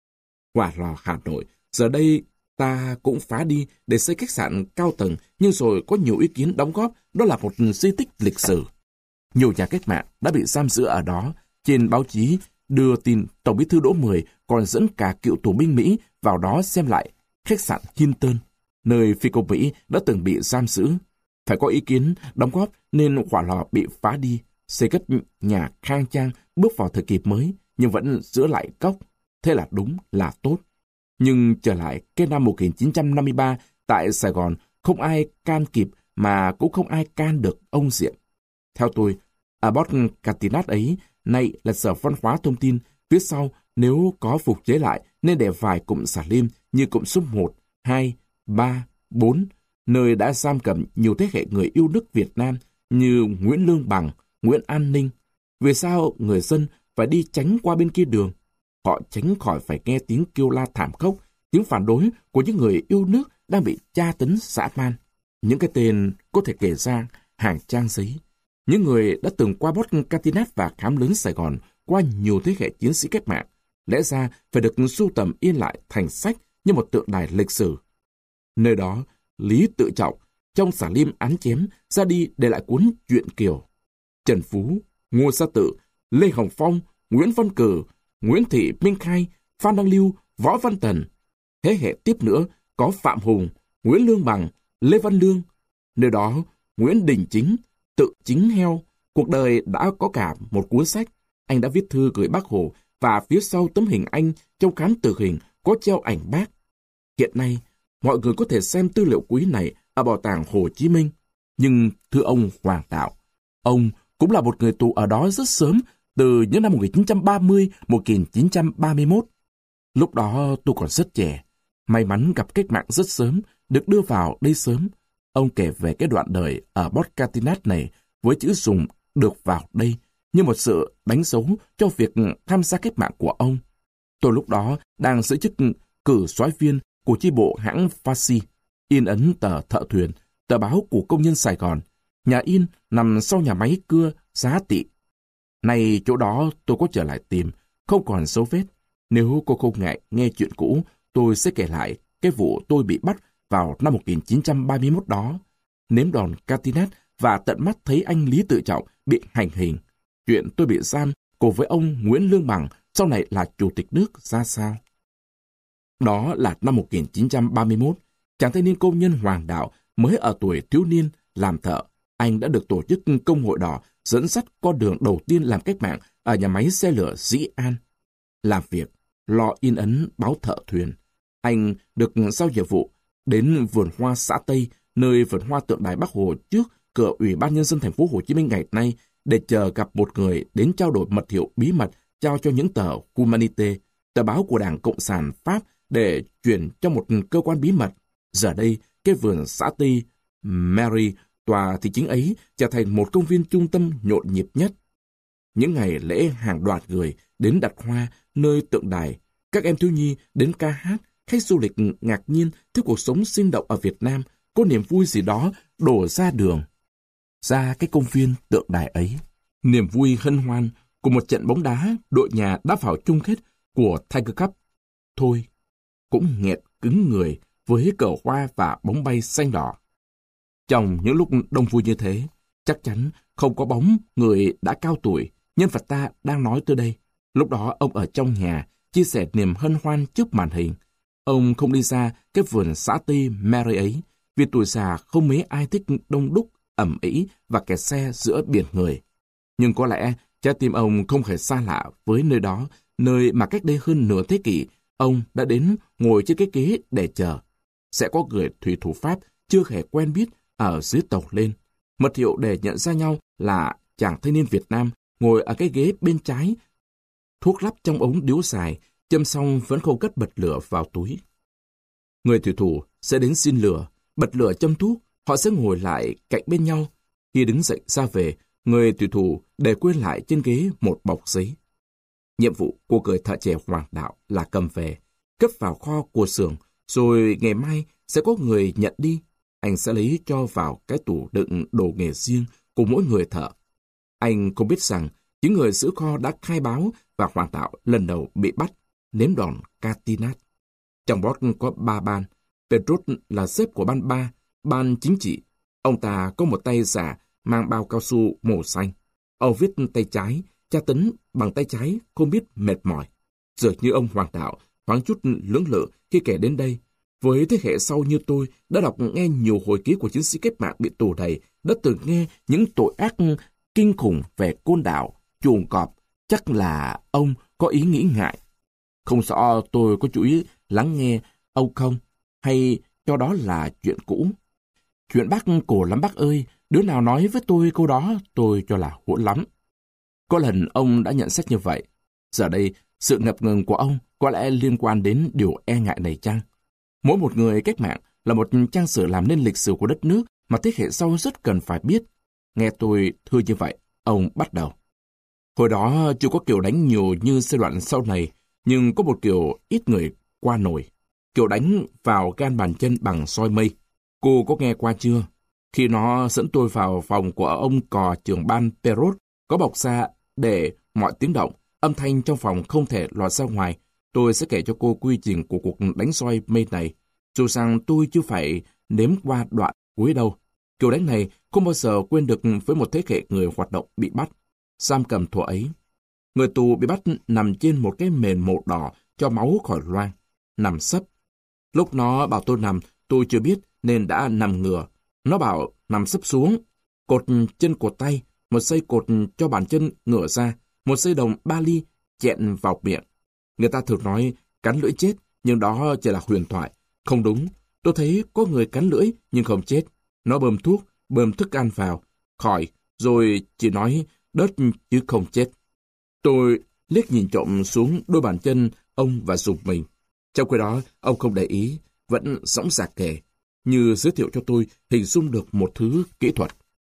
Hỏa Lò Hà Nội, giờ đây ta cũng phá đi để xây khách sạn cao tầng, nhưng rồi có nhiều ý kiến đóng góp đó là một di tích lịch sử. Nhiều nhà cách mạng đã bị giam giữ ở đó. Trên báo chí đưa tin Tổng Bí thư Đỗ Mười còn dẫn cả cựu tù binh Mỹ vào đó xem lại khách sạn Hilton, nơi phi công Mỹ đã từng bị giam giữ. Phải có ý kiến đóng góp nên Hỏa Lò bị phá đi, xây cất nhà khang trang bước vào thời kỳ mới, nhưng vẫn giữ lại cốc. Thế là đúng là tốt. Nhưng trở lại cái năm một nghìn chín trăm năm mươi ba, tại Sài Gòn, không ai can kịp mà cũng không ai can được ông Diệm. Theo tôi, Abbot Catinat ấy, nay là Sở Văn hóa Thông tin, phía sau nếu có phục chế lại nên để vài cụm xà lim như cụm số một, hai, ba, bốn, nơi đã giam cầm nhiều thế hệ người yêu nước Việt Nam như Nguyễn Lương Bằng, Nguyễn An Ninh. Vì sao người dân phải đi tránh qua bên kia đường? Họ tránh khỏi phải nghe tiếng kêu la thảm khốc, tiếng phản đối của những người yêu nước đang bị tra tấn dã man. Những cái tên có thể kể ra hàng trang giấy. Những người đã từng qua Bốt Catinat và khám lớn Sài Gòn qua nhiều thế hệ chiến sĩ cách mạng, lẽ ra phải được sưu tầm in lại thành sách như một tượng đài lịch sử. Nơi đó, Lý Tự Trọng trong xả lim án chém ra đi để lại cuốn Truyện Kiều. Trần Phú, Ngô Gia Tự, Lê Hồng Phong, Nguyễn Văn Cử, Nguyễn Thị Minh Khai, Phan Đăng Lưu, Võ Văn Tần. Thế hệ tiếp nữa có Phạm Hùng, Nguyễn Lương Bằng, Lê Văn Lương. Nơi đó, Nguyễn Đình Chính, Tự Chính Heo, cuộc đời đã có cả một cuốn sách. Anh đã viết thư gửi Bác Hồ và phía sau tấm hình anh trong khám tử hình có treo ảnh Bác. Hiện nay, mọi người có thể xem tư liệu quý này ở Bảo tàng Hồ Chí Minh. Nhưng thưa ông Hoàng Đạo, ông cũng là một người tù ở đó rất sớm, từ những năm một nghìn chín trăm ba mươi đến một nghìn chín trăm ba mươi mốt. Lúc đó tôi còn rất trẻ, may mắn gặp cách mạng rất sớm, được đưa vào đây sớm. Ông kể về cái đoạn đời ở Bốt Catinat này với chữ dùng được vào đây như một sự đánh dấu cho việc tham gia cách mạng của ông. Tôi lúc đó đang giữ chức cử soái viên của chi bộ hãng Fasci, in ấn tờ Thợ Thuyền, tờ báo của công nhân Sài Gòn. Nhà in nằm sau nhà máy cưa Giá Tị. Nay chỗ đó tôi có trở lại tìm, không còn dấu vết. Nếu cô không ngại nghe chuyện cũ, tôi sẽ kể lại cái vụ tôi bị bắt vào năm một nghìn chín trăm ba mươi mốt đó. Nếm đòn Catinat và tận mắt thấy anh Lý Tự Trọng bị hành hình. Chuyện tôi bị giam cùng với ông Nguyễn Lương Bằng sau này là chủ tịch nước ra sao. Đó là năm một nghìn chín trăm ba mươi mốt, chàng thanh niên công nhân Hoàng Đạo mới ở tuổi thiếu niên làm thợ. Anh đã được tổ chức Công hội đỏ dẫn dắt con đường đầu tiên làm cách mạng ở nhà máy xe lửa Dĩ An. Làm việc, lo in ấn báo Thợ Thuyền. Anh được giao nhiệm vụ đến vườn hoa xã Tây, nơi vườn hoa tượng đài Bác Hồ trước cửa Ủy ban Nhân dân thành phố Hồ Chí Minh ngày nay, để chờ gặp một người đến trao đổi mật hiệu bí mật trao cho những tờ Humanité, tờ báo của Đảng Cộng sản Pháp, để chuyển cho một cơ quan bí mật. Giờ đây, cái vườn xã Tây Mary, tòa thị chính ấy, trở thành một công viên trung tâm nhộn nhịp nhất. Những ngày lễ hàng đoạt người đến đặt hoa nơi tượng đài, các em thiếu nhi đến ca hát, khách du lịch ngạc nhiên thấy cuộc sống sinh động ở Việt Nam, có niềm vui gì đó đổ ra đường, ra cái công viên tượng đài ấy. Niềm vui hân hoan của một trận bóng đá, đội nhà đã vào chung kết của Tiger Cup. Thôi, cũng nghẹt cứng người với cờ hoa và bóng bay xanh đỏ. Trong những lúc đông vui như thế, chắc chắn không có bóng người đã cao tuổi, nhân vật ta đang nói tới đây. Lúc đó ông ở trong nhà, chia sẻ niềm hân hoan trước màn hình. Ông không đi ra cái vườn xã Tây Mary ấy, vì tuổi già không mấy ai thích đông đúc, ẩm ĩ và kẹt xe giữa biển người. Nhưng có lẽ trái tim ông không hề xa lạ với nơi đó, nơi mà cách đây hơn nửa thế kỷ, ông đã đến ngồi trên cái ghế để chờ. Sẽ có người thủy thủ Pháp chưa hề quen biết ở dưới tàu lên. Mật hiệu để nhận ra nhau là chàng thanh niên Việt Nam ngồi ở cái ghế bên trái, thuốc lắp trong ống điếu dài, châm xong vẫn không cất bật lửa vào túi. Người thủy thủ sẽ đến xin lửa, bật lửa châm thuốc, họ sẽ ngồi lại cạnh bên nhau. Khi đứng dậy ra về, người thủy thủ để quên lại trên ghế một bọc giấy. Nhiệm vụ của người thợ trẻ Hoàng Đạo là cầm về, cất vào kho của xưởng, rồi ngày mai sẽ có người nhận đi. Anh sẽ lấy cho vào cái tủ đựng đồ nghề riêng của mỗi người thợ. Anh không biết rằng những người giữ kho đã khai báo và Hoàng Đạo lần đầu bị bắt, nếm đòn Catinat. Trong boss có ba ban. Pedro là sếp của ban ba, ban chính trị. Ông ta có một tay giả mang bao cao su màu xanh. Ông viết tay trái, tra tấn bằng tay trái không biết mệt mỏi. Dường như ông Hoàng Đạo thoáng chút lưỡng lự khi kể đến đây. Với thế hệ sau như tôi đã đọc nghe nhiều hồi ký của chiến sĩ cách mạng bị tù đầy, đã từng nghe những tội ác kinh khủng về Côn Đảo, chuồng cọp, chắc là ông có ý nghĩ ngại. Không rõ tôi có chú ý lắng nghe ông không, hay cho đó là chuyện cũ. Chuyện bác cổ lắm bác ơi, đứa nào nói với tôi câu đó tôi cho là hỗn lắm. Có lần ông đã nhận xét như vậy. Giờ đây, sự ngập ngừng của ông có lẽ liên quan đến điều e ngại này chăng? Mỗi một người cách mạng là một trang sử làm nên lịch sử của đất nước mà thế hệ sau rất cần phải biết. Nghe tôi thưa như vậy, ông bắt đầu. Hồi đó chưa có kiểu đánh nhiều như giai đoạn sau này, nhưng có một kiểu ít người qua nổi. Kiểu đánh vào gan bàn chân bằng soi mây. Cô có nghe qua chưa? Khi nó dẫn tôi vào phòng của ông cò trưởng ban Perot, có bọc ra để mọi tiếng động, âm thanh trong phòng không thể lọt ra ngoài. Tôi sẽ kể cho cô quy trình của cuộc đánh soi mây này. Dù rằng tôi chưa phải nếm qua đoạn cuối đâu. Kiểu đánh này không bao giờ quên được với một thế hệ người hoạt động bị bắt. Giam cầm thuở ấy. Người tù bị bắt nằm trên một cái mền màu đỏ cho máu khỏi loang. Nằm sấp. Lúc nó bảo tôi nằm, tôi chưa biết nên đã nằm ngửa. Nó bảo nằm sấp xuống. Cột chân cột tay, một dây cột cho bàn chân ngửa ra, một dây đồng ba ly chẹn vào miệng. Người ta thường nói cắn lưỡi chết, nhưng đó chỉ là huyền thoại. Không đúng, tôi thấy có người cắn lưỡi nhưng không chết. Nó bơm thuốc, bơm thức ăn vào, khỏi, rồi chỉ nói đớt chứ không chết. Tôi liếc nhìn trộm xuống đôi bàn chân ông và dùng mình. Trong khi đó, ông không để ý, vẫn dõng dạc kể, như giới thiệu cho tôi hình dung được một thứ kỹ thuật.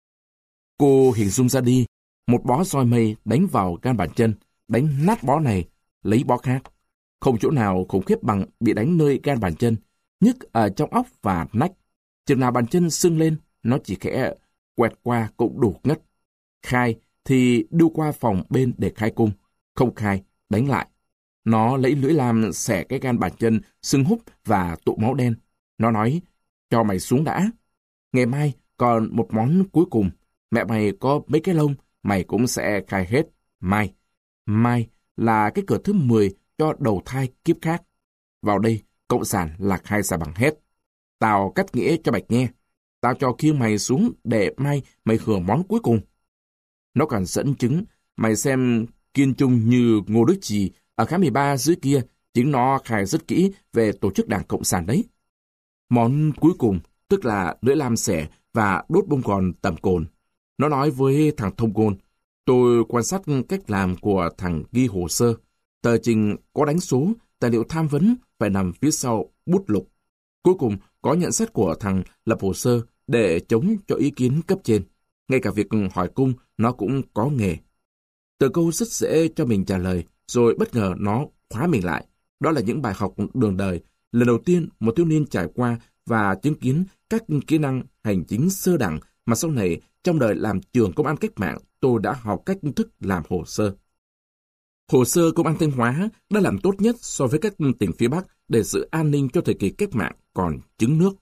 Cô hình dung ra đi, một bó roi mây đánh vào gan bàn chân, đánh nát bó này, lấy bó khác. Không chỗ nào khủng khiếp bằng bị đánh nơi gan bàn chân, nhức ở trong óc và nách. Chừng nào bàn chân sưng lên, nó chỉ khẽ quẹt qua cũng đủ ngất. Khai thì đưa qua phòng bên để khai cung. Không khai, đánh lại. Nó lấy lưỡi lam xẻ cái gan bàn chân, sưng húp và tụ máu đen. Nó nói, cho mày xuống đã. Ngày mai còn một món cuối cùng. Mẹ mày có mấy cái lông, mày cũng sẽ khai hết. Mai. Mai là cái cửa thứ mười cho đầu thai kiếp khác. Vào đây, cộng sản là khai ra bằng hết. Tao cắt nghĩa cho Bạch nghe. Tao cho khiêng mày xuống để mai mày hưởng món cuối cùng. Nó còn dẫn chứng, mày xem Kiên Trung như Ngô Đức Trì ở khám mười ba dưới kia, chính nó khai rất kỹ về tổ chức Đảng Cộng sản đấy. Món cuối cùng, tức là lưỡi lam xẻ và đốt bông gòn tầm cồn. Nó nói với thằng thông ngôn, tôi quan sát cách làm của thằng ghi hồ sơ. Tờ trình có đánh số, tài liệu tham vấn phải nằm phía sau bút lục. Cuối cùng có nhận xét của thằng lập hồ sơ để chống cho ý kiến cấp trên. Ngay cả việc hỏi cung nó cũng có nghề. Từ câu rất dễ cho mình trả lời, rồi bất ngờ nó khóa mình lại. Đó là những bài học đường đời. Lần đầu tiên một thiếu niên trải qua và chứng kiến các kỹ năng hành chính sơ đẳng mà sau này trong đời làm trường công an cách mạng tôi đã học cách thức làm hồ sơ. Hồ sơ Công an Thanh Hóa đã làm tốt nhất so với các tỉnh phía Bắc để giữ an ninh cho thời kỳ cách mạng còn trứng nước.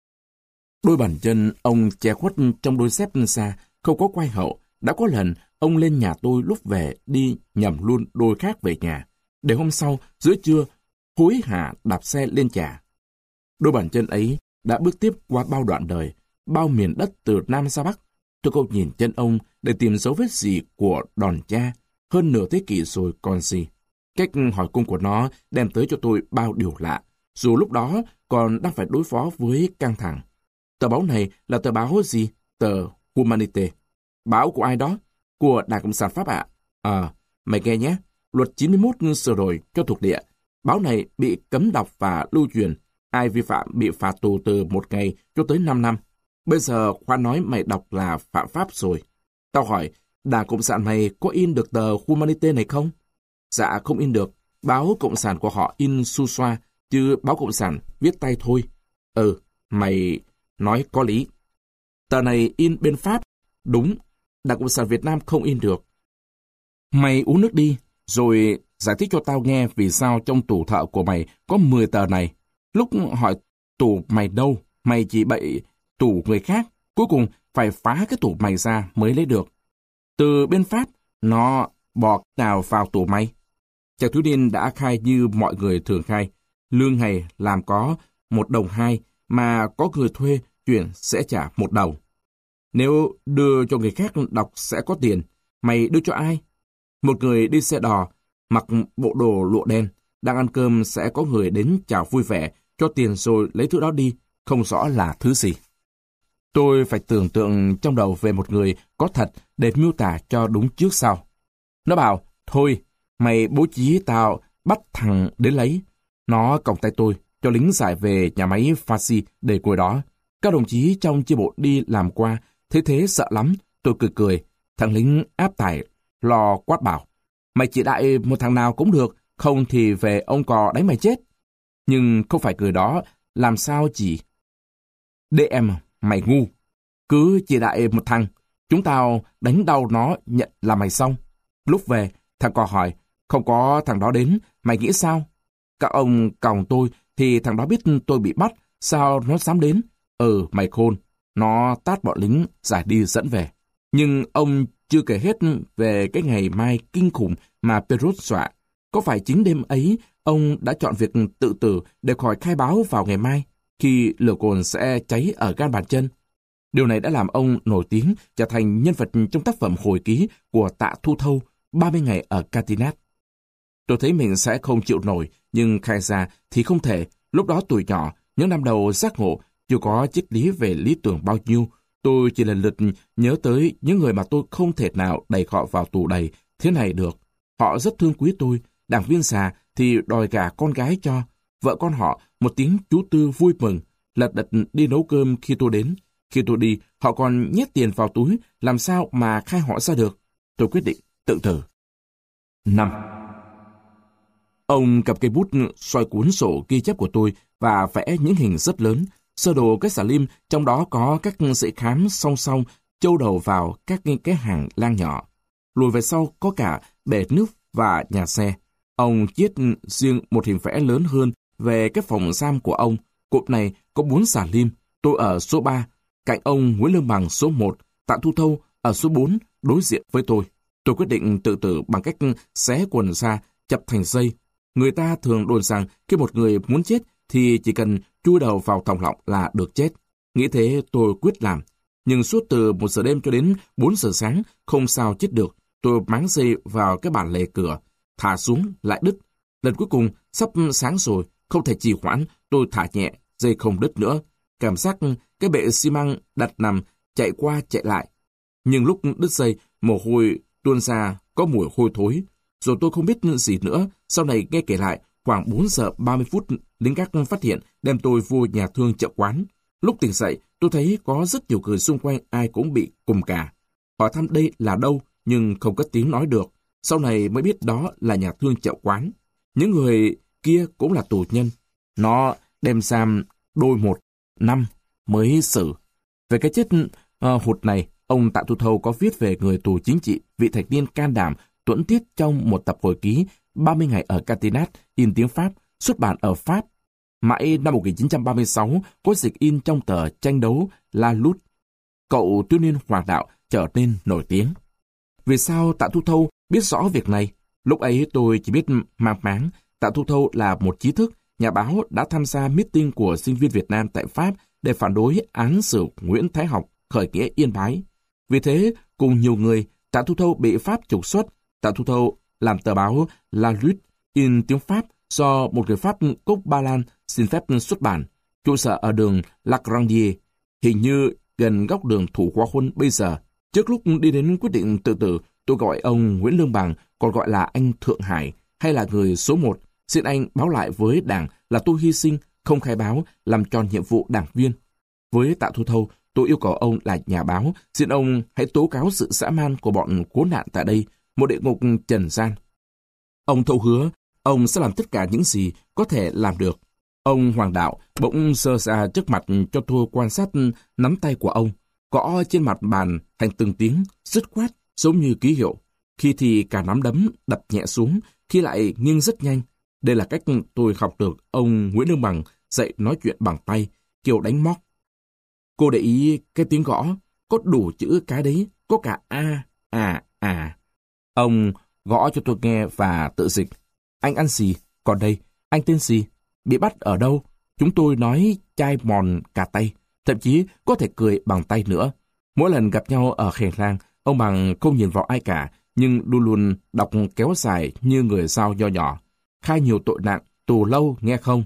Đôi bàn chân ông che khuất trong đôi dép xa, không có quai hậu. Đã có lần ông lên nhà tôi lúc về đi nhầm luôn đôi khác về nhà, để hôm sau giữa trưa hối hả đạp xe lên trả. Đôi bàn chân ấy đã bước tiếp qua bao đoạn đời, bao miền đất từ Nam ra Bắc. Tôi không nhìn chân ông để tìm dấu vết gì của đòn cha, hơn nửa thế kỷ rồi còn gì. Cách hỏi cung của nó đem tới cho tôi bao điều lạ, dù lúc đó còn đang phải đối phó với căng thẳng. Tờ báo này là tờ báo gì? Tờ Humanité. Báo của ai đó? Của Đảng Cộng sản Pháp ạ. À? à, mày nghe nhé. Luật chín mươi mốt sửa đổi cho thuộc địa. Báo này bị cấm đọc và lưu truyền. Ai vi phạm bị phạt tù từ một ngày cho tới năm năm. Bây giờ khoa nói mày đọc là phạm pháp rồi. Tao hỏi, Đảng Cộng sản mày có in được tờ Humanité này không? Dạ không in được. Báo Cộng sản của họ in su xoa, chứ báo Cộng sản viết tay thôi. Ừ, mày nói có lý. Tờ này in bên Pháp. Đúng, Đảng Cộng sản Việt Nam không in được. Mày uống nước đi, rồi giải thích cho tao nghe vì sao trong tủ thợ của mày có mười tờ này. Lúc hỏi tủ mày đâu, mày chỉ bậy tủ người khác, cuối cùng phải phá cái tủ mày ra mới lấy được. Từ bên Pháp, nó bọt nào vào tủ mày? Chàng thiếu niên đã khai như mọi người thường khai. Lương ngày làm có một đồng hai, mà có người thuê chuyển sẽ trả một đồng. Nếu đưa cho người khác đọc sẽ có tiền, mày đưa cho ai? Một người đi xe đò, mặc bộ đồ lụa đen, đang ăn cơm sẽ có người đến chào vui vẻ, cho tiền rồi lấy thứ đó đi, không rõ là thứ gì. Tôi phải tưởng tượng trong đầu về một người có thật để miêu tả cho đúng trước sau. Nó bảo, thôi, mày bố trí tao bắt thằng đến lấy. Nó còng tay tôi, cho lính giải về nhà máy Phaci để ngồi đó. Các đồng chí trong chi bộ đi làm qua, thấy thế sợ lắm, tôi cười cười. Thằng lính áp tải, lo quát bảo, mày chỉ đại một thằng nào cũng được, không thì về ông cò đánh mày chết. Nhưng không phải cười đó, làm sao chỉ? đê em, mày ngu. Cứ chỉ đại một thằng, chúng tao đánh đau nó nhận là mày xong. Lúc về, thằng cò hỏi, không có thằng đó đến, mày nghĩ sao? Các ông còng tôi, thì thằng đó biết tôi bị bắt, sao nó dám đến? Ừ, mày khôn. Nó tát bọn lính, giải đi dẫn về. Nhưng ông chưa kể hết về cái ngày mai kinh khủng mà Perrault dọa. Có phải chính đêm ấy, ông đã chọn việc tự tử để khỏi khai báo vào ngày mai, khi lửa cồn sẽ cháy ở gan bàn chân? Điều này đã làm ông nổi tiếng, trở thành nhân vật trong tác phẩm hồi ký của Tạ Thu Thâu, ba mươi ngày ở Catinat. Tôi thấy mình sẽ không chịu nổi, nhưng khai ra thì không thể. Lúc đó tuổi nhỏ, những năm đầu giác ngộ, chưa có triết lý về lý tưởng bao nhiêu. Tôi chỉ lần lượt nhớ tới những người mà tôi không thể nào đẩy họ vào tù đầy thế này được. Họ rất thương quý tôi, đảng viên già thì đòi gả con gái cho. Vợ con họ một tiếng chú Tư vui mừng, lật đật đi nấu cơm khi tôi đến. Khi tôi đi, họ còn nhét tiền vào túi, làm sao mà khai họ ra được. Tôi quyết định tự tử. năm. Ông cầm cây bút soi cuốn sổ ghi chép của tôi và vẽ những hình rất lớn. Sơ đồ cái xà lim, trong đó có các dãy khám song song, châu đầu vào các cái hàng lang nhỏ. Lùi về sau có cả bể nước và nhà xe. Ông chiết riêng một hình vẽ lớn hơn về cái phòng giam của ông. Cụm này có bốn xà lim. Tôi ở số ba, cạnh ông Nguyễn Lương Bằng số một, Tạ Thu Thâu ở số bốn, đối diện với tôi. Tôi quyết định tự tử bằng cách xé quần ra, chập thành dây. Người ta thường đồn rằng khi một người muốn chết thì chỉ cần chui đầu vào thòng lọng là được chết. Nghĩ thế tôi quyết làm. Nhưng suốt từ một giờ đêm cho đến bốn giờ sáng, không sao chết được. Tôi máng dây vào cái bàn lề cửa, thả xuống lại đứt. Lần cuối cùng, sắp sáng rồi, không thể trì hoãn, tôi thả nhẹ, dây không đứt nữa. Cảm giác cái bệ xi măng đặt nằm, chạy qua chạy lại. Nhưng lúc đứt dây, mồ hôi tuôn ra, có mùi hôi thối. Rồi tôi không biết gì nữa. Sau này nghe kể lại, khoảng bốn giờ ba mươi phút, lính gác phát hiện đem tôi vô nhà thương chợ quán. Lúc tỉnh dậy, tôi thấy có rất nhiều người xung quanh ai cũng bị cùng cả. Hỏi thăm đây là đâu, nhưng không có tiếng nói được. Sau này mới biết đó là nhà thương chợ quán. Những người kia cũng là tù nhân. Nó đem giam đôi một năm mới xử. Về cái chết uh, hụt này, ông Tạ Thu Thâu có viết về người tù chính trị, vị thanh niên can đảm tuẫn tiết trong một tập hồi ký ba mươi ngày ở Catinat in tiếng Pháp, xuất bản ở Pháp. Mãi năm một nghìn chín trăm ba mươi sáu, có dịch in trong tờ tranh đấu La Lutte. Cậu thiếu niên Hoàng Đạo trở nên nổi tiếng. Vì sao Tạ Thu Thâu biết rõ việc này? Lúc ấy tôi chỉ biết mang máng. Tạ Thu Thâu là một trí thức, nhà báo đã tham gia meeting của sinh viên Việt Nam tại Pháp để phản đối án xử Nguyễn Thái Học khởi nghĩa Yên Bái. Vì thế, cùng nhiều người, Tạ Thu Thâu bị Pháp trục xuất. Tạ Thu Thâu làm tờ báo La Lutte in tiếng Pháp do một người Pháp gốc Ba Lan xin phép xuất bản, trụ sở ở đường Lagrange, hình như gần góc đường Thủ Khoa Huân bây giờ. Trước lúc đi đến quyết định tự tử, tôi gọi ông Nguyễn Lương Bằng, còn gọi là anh Thượng Hải, hay là người số một, xin anh báo lại với Đảng là tôi hy sinh, không khai báo, làm tròn nhiệm vụ đảng viên. Với Tạ Thu Thâu, tôi yêu cầu ông là nhà báo, xin ông hãy tố cáo sự dã man của bọn khốn nạn tại đây, một địa ngục trần gian. Ông Thâu hứa, ông sẽ làm tất cả những gì có thể làm được. Ông Hoàng Đạo bỗng giơ ra trước mặt cho tôi quan sát nắm tay của ông, gõ trên mặt bàn thành từng tiếng, dứt khoát, giống như ký hiệu. Khi thì cả nắm đấm đập nhẹ xuống, khi lại nghiêng rất nhanh. Đây là cách tôi học được ông Nguyễn Lương Bằng dạy nói chuyện bằng tay, kiểu đánh móc. Cô để ý cái tiếng gõ, có đủ chữ cái đấy, có cả A, à, à. Ông gõ cho tôi nghe và tự dịch. Anh ăn gì? Còn đây, anh tên gì? Bị bắt ở đâu? Chúng tôi nói chai mòn cả tay, thậm chí có thể cười bằng tay nữa. Mỗi lần gặp nhau ở hành lang, ông Bằng không nhìn vào ai cả, nhưng luôn luôn đọc kéo dài như người sao nho nhỏ. Khai nhiều tội nặng, tù lâu, nghe không?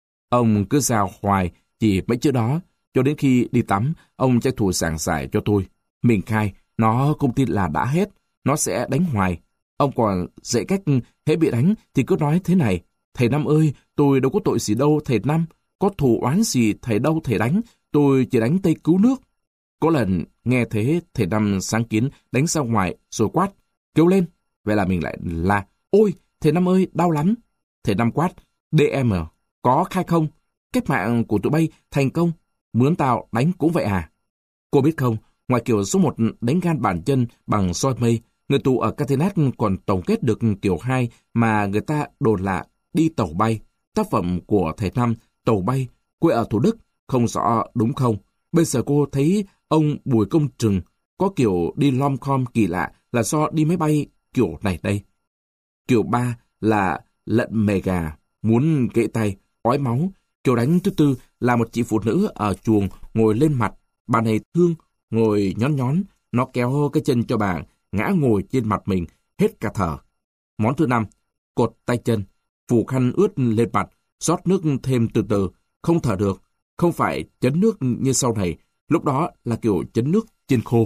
Ông cứ rào hoài chỉ mấy chữ đó, cho đến khi đi tắm, ông tranh thủ giảng giải cho tôi. Mình khai, nó không tin là đã hết, nó sẽ đánh hoài. Ông còn dạy cách hễ bị đánh thì cứ nói thế này: thầy Năm ơi, tôi đâu có tội gì đâu thầy Năm, có thù oán gì thầy đâu thầy đánh, tôi chỉ đánh Tây cứu nước. Có lần nghe thế, thầy Năm sáng kiến đánh ra ngoài rồi quát, kêu lên. Vậy là mình lại la, ôi, thầy Năm ơi, đau lắm. Thầy Năm quát, đê em có khai không? Cách mạng của tụi bay thành công, mướn tao đánh cũng vậy à? Cô biết không, ngoài kiểu số một đánh gan bàn chân bằng soi mây, người tù ở Catinat còn tổng kết được kiểu hai mà người ta đồn là đi tàu bay. Tác phẩm của thầy Năm, Tàu bay, quê ở Thủ Đức, không rõ đúng không? Bây giờ cô thấy ông Bùi Công Trừng có kiểu đi lom khom kỳ lạ là do đi máy bay kiểu này đây. Kiểu ba là lận mề gà, muốn gãy tay, ói máu. Kiểu đánh thứ tư là một chị phụ nữ ở chuồng ngồi lên mặt. Bà này thương, ngồi nhón nhón, nó kéo cái chân cho bà, ngã ngồi trên mặt mình, hết cả thở. Món thứ năm, cột tay chân, phủ khăn ướt lên mặt, rót nước thêm từ từ, không thở được, không phải chấn nước như sau này, lúc đó là kiểu chấn nước trên khô.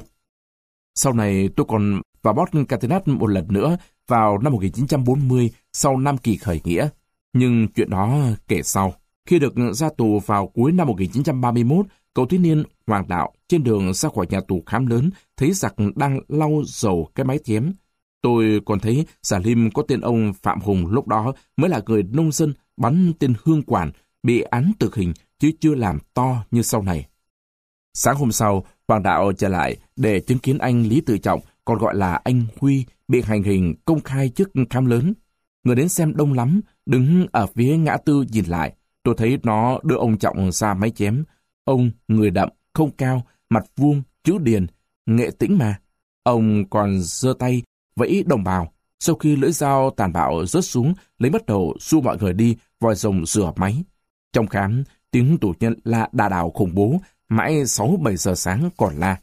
Sau này tôi còn vào Bot Catinat một lần nữa vào năm một nghìn chín trăm bốn mươi sau năm kỳ khởi nghĩa, nhưng chuyện đó kể sau. Khi được ra tù vào cuối năm một nghìn chín trăm ba mươi mốt, cậu thiếu niên Hoàng Đạo trên đường ra khỏi nhà tù Khám Lớn thấy giặc đang lau dầu cái máy chém. Tôi còn thấy Xà Lim có tên ông Phạm Hùng lúc đó mới là người nông dân bắn tên Hương Quản, bị án tử hình chứ chưa làm to như sau này. Sáng hôm sau, Hoàng Đạo trở lại để chứng kiến anh Lý Tự Trọng, còn gọi là anh Huy, bị hành hình công khai trước Khám Lớn. Người đến xem đông lắm, đứng ở phía ngã tư nhìn lại. Tôi thấy nó đưa ông Trọng ra máy chém. Ông người đậm, không cao, mặt vuông, chữ điền, nghệ tĩnh mà. Ông còn giơ tay vẫy đồng bào. Sau khi lưỡi dao tàn bạo rớt xuống, lấy bắt đầu xua mọi người đi, vòi rồng rửa máy. Trong khám, tiếng tù nhân la đà đảo khủng bố, mãi sáu bảy giờ sáng còn la.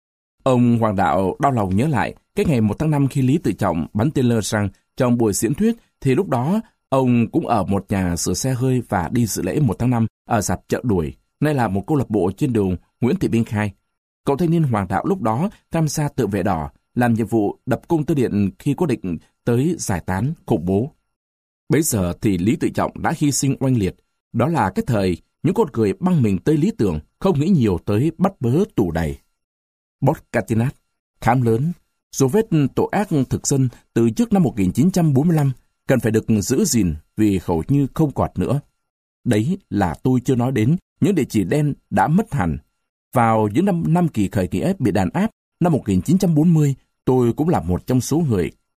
Ông Hoàng Đạo đau lòng nhớ lại, cái ngày một tháng năm khi Lý Tự Trọng bắn tên lơ sang trong buổi diễn thuyết, thì lúc đó ông cũng ở một nhà sửa xe hơi và đi dự lễ một tháng năm ở rạp Chợ Đuổi, nay là một câu lạc bộ trên đường Nguyễn Thị Minh Khai. Cậu thanh niên Hoàng Đạo lúc đó tham gia tự vệ đỏ, làm nhiệm vụ đập cung tơ điện khi có địch tới giải tán khủng bố. Bấy giờ thì Lý Tự Trọng đã hy sinh oanh liệt. Đó là cái thời những con người băng mình tới lý tưởng, không nghĩ nhiều tới bắt bớ tù đầy. Bot Catinat, Khám Lớn, dấu vết tội ác thực dân từ trước năm một nghìn chín trăm bốn mươi lăm cần phải được giữ gìn vì hầu như không còn nữa. Đấy là tôi chưa nói đến những địa chỉ đen đã mất hẳn. Vào những năm năm kỳ khởi nghĩa bị đàn áp năm một nghìn chín trăm bốn mươi, tôi cũng là một trong số người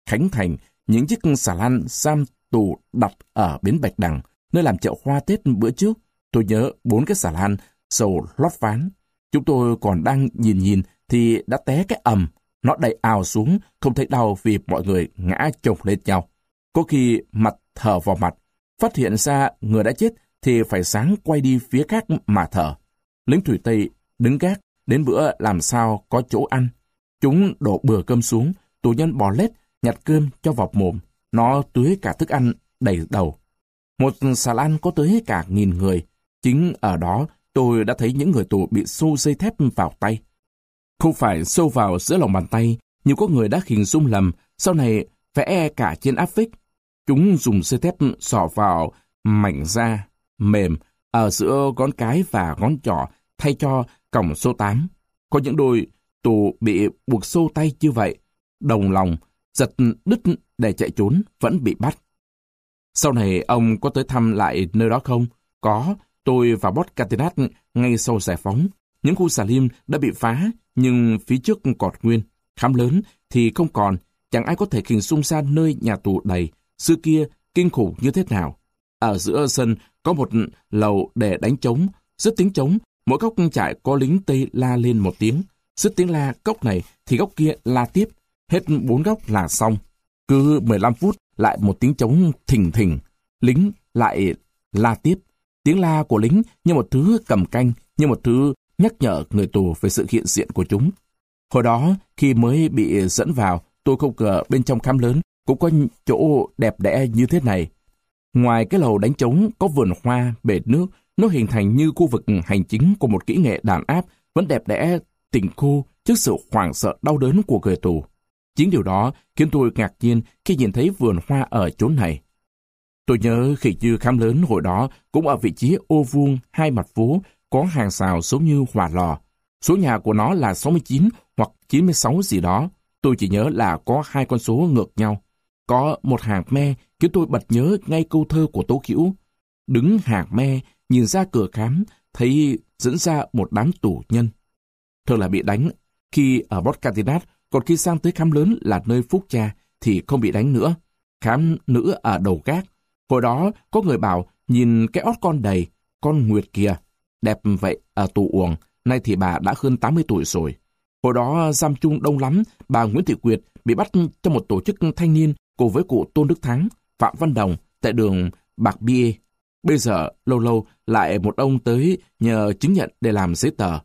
khánh thành những chiếc xà lan giam tù đặt ở bến Bạch Đằng, nơi làm chợ hoa Tết bữa trước. Tôi nhớ bốn cái xà lan sầu lót ván. Chúng tôi còn đang nhìn nhìn thì đã té cái ầm. Nó đẩy ào xuống, không thấy đau vì mọi người ngã chồng lên nhau. Có khi mặt thở vào mặt, phát hiện ra người đã chết thì phải sáng quay đi phía khác mà thở. Lính thủy Tây đứng gác, đến bữa làm sao có chỗ ăn. Chúng đổ bừa cơm xuống, tù nhân bò lết, nhặt cơm cho vào mồm. Nó tưới cả thức ăn đầy đầu. Một xà lan có tới cả nghìn người. Chính ở đó tôi đã thấy những người tù bị xô dây thép vào tay. Không phải xô vào giữa lòng bàn tay, nhưng có người đã hình dung lầm, sau này vẽ cả trên áp phích. Chúng dùng dây thép xỏ vào mảnh da mềm ở giữa ngón cái và ngón trỏ thay cho còng số tám. Có những đôi tù bị buộc xô tay như vậy, đồng lòng, giật đứt để chạy trốn vẫn bị bắt. Sau này ông có tới thăm lại nơi đó không? Có, tôi vào Port Catinat ngay sau giải phóng. Những khu xà lim đã bị phá, nhưng phía trước còn nguyên. Khám lớn thì không còn, chẳng ai có thể hình dung ra nơi nhà tù đầy, xưa kia kinh khủng như thế nào. Ở giữa sân có một lầu để đánh trống, dứt tiếng trống, mỗi góc trại có lính Tây la lên một tiếng. Dứt tiếng la góc này thì góc kia la tiếp, hết bốn góc là xong. Cứ mười lăm phút lại một tiếng trống thình thình, lính lại la tiếp. Tiếng la của lính như một thứ cầm canh, như một thứ nhắc nhở người tù về sự hiện diện của chúng. Hồi đó, khi mới bị dẫn vào, tôi không ngờ bên trong khám lớn cũng có chỗ đẹp đẽ như thế này. Ngoài cái lầu đánh trống có vườn hoa, bể nước, nó hình thành như khu vực hành chính của một kỹ nghệ đàn áp vẫn đẹp đẽ, tỉnh khô trước sự hoảng sợ đau đớn của người tù. Chính điều đó khiến tôi ngạc nhiên khi nhìn thấy vườn hoa ở chốn này. Tôi nhớ khi như khám lớn hồi đó cũng ở vị trí ô vuông hai mặt phố, có hàng rào giống như hỏa lò. Số nhà của nó là sáu mươi chín hoặc chín mươi sáu gì đó. Tôi chỉ nhớ là có hai con số ngược nhau. Có một hàng me khiến tôi bật nhớ ngay câu thơ của Tố Hữu. Đứng hàng me, nhìn ra cửa khám, thấy dẫn ra một đám tù nhân. Thơ là bị đánh khi ở Port Catinat, còn khi sang tới khám lớn là nơi Phúc Cha thì không bị đánh nữa. Khám nữ ở đầu gác. Hồi đó có người bảo nhìn cái ót con đầy, con Nguyệt kìa, đẹp vậy ở tù uổng, nay thì bà đã hơn tám mươi tuổi rồi. Hồi đó giam chung đông lắm, bà Nguyễn Thị Quyệt bị bắt trong một tổ chức thanh niên cùng với cụ Tôn Đức Thắng, Phạm Văn Đồng tại đường Bạc Bia. Bây giờ lâu lâu lại một ông tới nhờ chứng nhận để làm giấy tờ.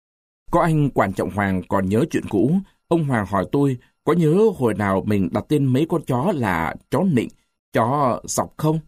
Có anh Quản Trọng Hoàng còn nhớ chuyện cũ. Ông Hoàng hỏi tôi có nhớ hồi nào mình đặt tên mấy con chó là chó Nịnh, chó Dọc không?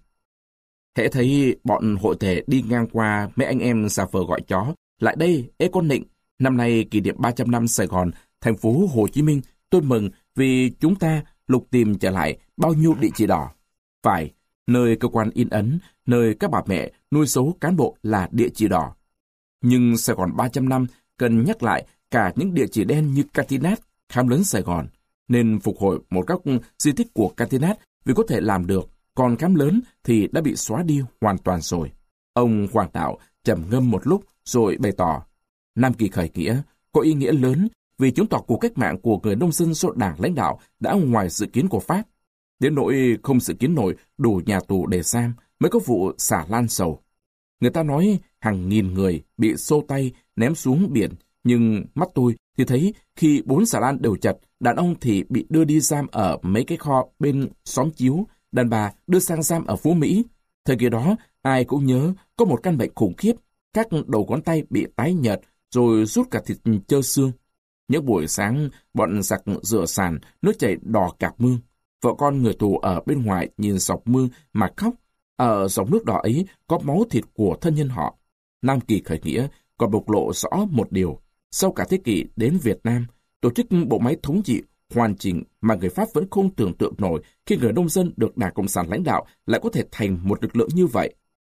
Hễ thấy bọn hội thể đi ngang qua, mấy anh em giả vờ gọi chó. Lại đây, ê con Nịnh, năm nay kỷ niệm ba trăm năm Sài Gòn, thành phố Hồ Chí Minh, tôi mừng vì chúng ta lục tìm trở lại bao nhiêu địa chỉ đỏ. Phải, nơi cơ quan in ấn, nơi các bà mẹ nuôi số cán bộ là địa chỉ đỏ. Nhưng Sài Gòn ba trăm năm cần nhắc lại cả những địa chỉ đen như Catinat, khám lớn Sài Gòn, nên phục hồi một góc di tích của Catinat vì có thể làm được, còn khám lớn thì đã bị xóa đi hoàn toàn rồi. Ông Hoàng Đạo trầm ngâm một lúc rồi bày tỏ, Nam Kỳ khởi nghĩa có ý nghĩa lớn vì chứng tỏ cuộc cách mạng của người nông dân do Đảng lãnh đạo đã ngoài dự kiến của Pháp. Đến nỗi không dự kiến nổi đủ nhà tù để giam mới có vụ xả lan sầu. Người ta nói hàng nghìn người bị xô tay ném xuống biển, nhưng mắt tôi thì thấy khi bốn xà lan đều chật, đàn ông thì bị đưa đi giam ở mấy cái kho bên xóm Chiếu, đàn bà đưa sang giam ở Phú Mỹ. Thời kỳ đó, ai cũng nhớ có một căn bệnh khủng khiếp, các đầu ngón tay bị tái nhợt rồi rút cả thịt trơ xương. Những buổi sáng, bọn giặc rửa sàn, nước chảy đỏ cả mương. Vợ con người tù ở bên ngoài nhìn dọc mương mà khóc. Ở dòng nước đỏ ấy có máu thịt của thân nhân họ. Nam Kỳ khởi nghĩa còn bộc lộ rõ một điều. Sau cả thế kỷ đến Việt Nam, tổ chức bộ máy thống trị hoàn chỉnh mà người Pháp vẫn không tưởng tượng nổi khi người nông dân được Đảng Cộng sản lãnh đạo lại có thể thành một lực lượng như vậy.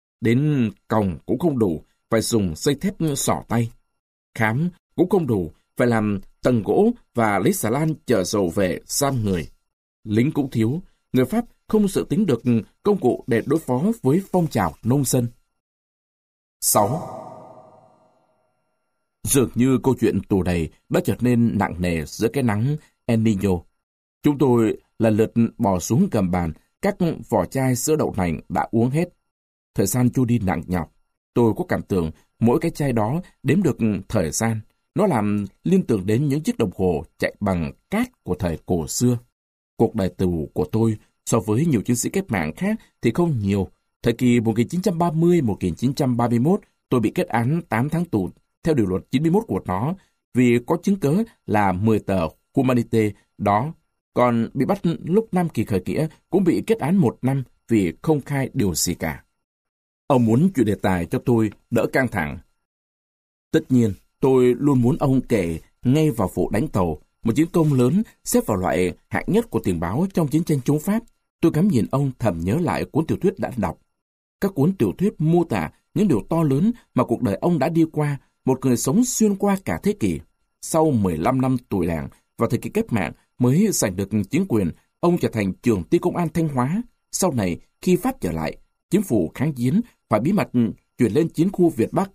Đến còng cũng không đủ, phải dùng dây thép xỏ tay. Khám cũng không đủ, phải làm tầng gỗ và lấy xà lan chở dầu về giam người. Lính cũng thiếu, người Pháp không dự tính được công cụ để đối phó với phong trào nông dân. sáu. Dường như câu chuyện tù đầy đã trở nên nặng nề giữa cái nắng El Niño. Chúng tôi lần lượt bò xuống gầm bàn, các vỏ chai sữa đậu nành đã uống hết. Thời gian trôi đi nặng nhọc. Tôi có cảm tưởng mỗi cái chai đó đếm được thời gian. Nó làm liên tưởng đến những chiếc đồng hồ chạy bằng cát của thời cổ xưa. Cuộc đời tù của tôi so với nhiều chiến sĩ cách mạng khác thì không nhiều. Thời kỳ một nghìn chín trăm ba mươi đến một nghìn chín trăm ba mươi mốt, tôi bị kết án tám tháng tù theo điều luật chín mươi mốt của nó vì có chứng cớ là mười tờ Humanité đó. Còn bị bắt lúc Nam Kỳ khởi nghĩa cũng bị kết án một năm vì không khai điều gì cả. Ông muốn chuyển đề tài cho tôi đỡ căng thẳng. Tất nhiên, tôi luôn muốn ông kể ngay vào vụ đánh tàu, một chiến công lớn xếp vào loại hạng nhất của tình báo trong chiến tranh chống Pháp. Tôi ngắm nhìn ông thầm nhớ lại cuốn tiểu thuyết đã đọc. Các cuốn tiểu thuyết mô tả những điều to lớn mà cuộc đời ông đã đi qua, một người sống xuyên qua cả thế kỷ. Sau mười lăm năm tuổi đảng, vào thời kỳ cách mạng mới giành được chính quyền, ông trở thành trưởng ty công an Thanh Hóa. Sau này, khi Pháp trở lại, chính phủ kháng chiến phải bí mật chuyển lên chiến khu Việt Bắc.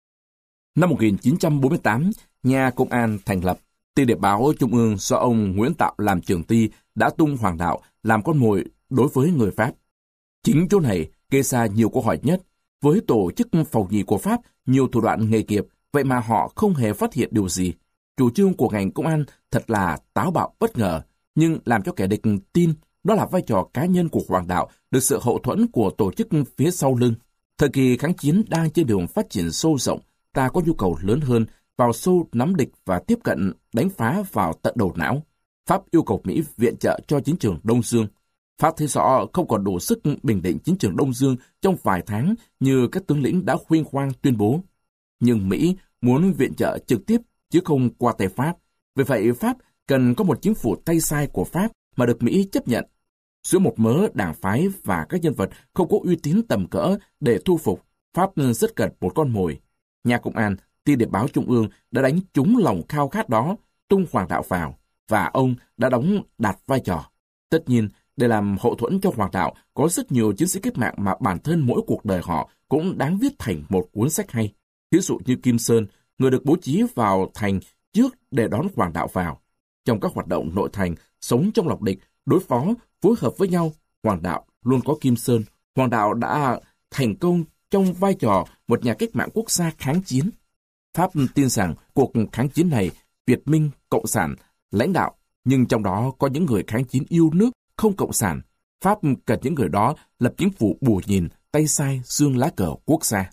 Năm một nghìn chín trăm bốn mươi tám, nhà công an thành lập. Ty điệp báo Trung ương do ông Nguyễn Tạo làm trưởng ty đã tung Hoàng đạo làm con mồi đối với người Pháp. Chính chỗ này gây ra nhiều câu hỏi nhất. Với tổ chức phòng nhì của Pháp, nhiều thủ đoạn nghề nghiệp, vậy mà họ không hề phát hiện điều gì. Chủ trương của ngành công an thật là táo bạo bất ngờ, nhưng làm cho kẻ địch tin đó là vai trò cá nhân của Hoàng đạo được sự hậu thuẫn của tổ chức phía sau lưng. Thời kỳ kháng chiến đang trên đường phát triển sâu rộng, ta có nhu cầu lớn hơn vào sâu nắm địch và tiếp cận đánh phá vào tận đầu não. Pháp yêu cầu Mỹ viện trợ cho chiến trường Đông Dương. Pháp thấy rõ không còn đủ sức bình định chiến trường Đông Dương trong vài tháng như các tướng lĩnh đã khuyên khoang tuyên bố. Nhưng Mỹ muốn viện trợ trực tiếp chứ không qua tay Pháp. Vì vậy Pháp cần có một chính phủ tay sai của Pháp mà được Mỹ chấp nhận. Giữa một mớ đảng phái và các nhân vật không có uy tín tầm cỡ để thu phục, Pháp rất cần một con mồi. Nhà công an, Ty điệp báo Trung ương đã đánh trúng lòng khao khát đó, tung Hoàng đạo vào, và ông đã đóng đạt vai trò. Tất nhiên, để làm hậu thuẫn cho Hoàng đạo, có rất nhiều chiến sĩ cách mạng mà bản thân mỗi cuộc đời họ cũng đáng viết thành một cuốn sách hay. Ví dụ như Kim Sơn, người được bố trí vào thành trước để đón Hoàng đạo vào. Trong các hoạt động nội thành, sống trong lòng địch, đối phó, phối hợp với nhau, Hoàng đạo luôn có Kim Sơn. Hoàng đạo đã thành công trong vai trò một nhà cách mạng quốc gia kháng chiến. Pháp tin rằng cuộc kháng chiến này, Việt Minh, Cộng sản, lãnh đạo, nhưng trong đó có những người kháng chiến yêu nước, không cộng sản. Pháp cần những người đó lập chính phủ bù nhìn, tay sai, dương lá cờ quốc gia.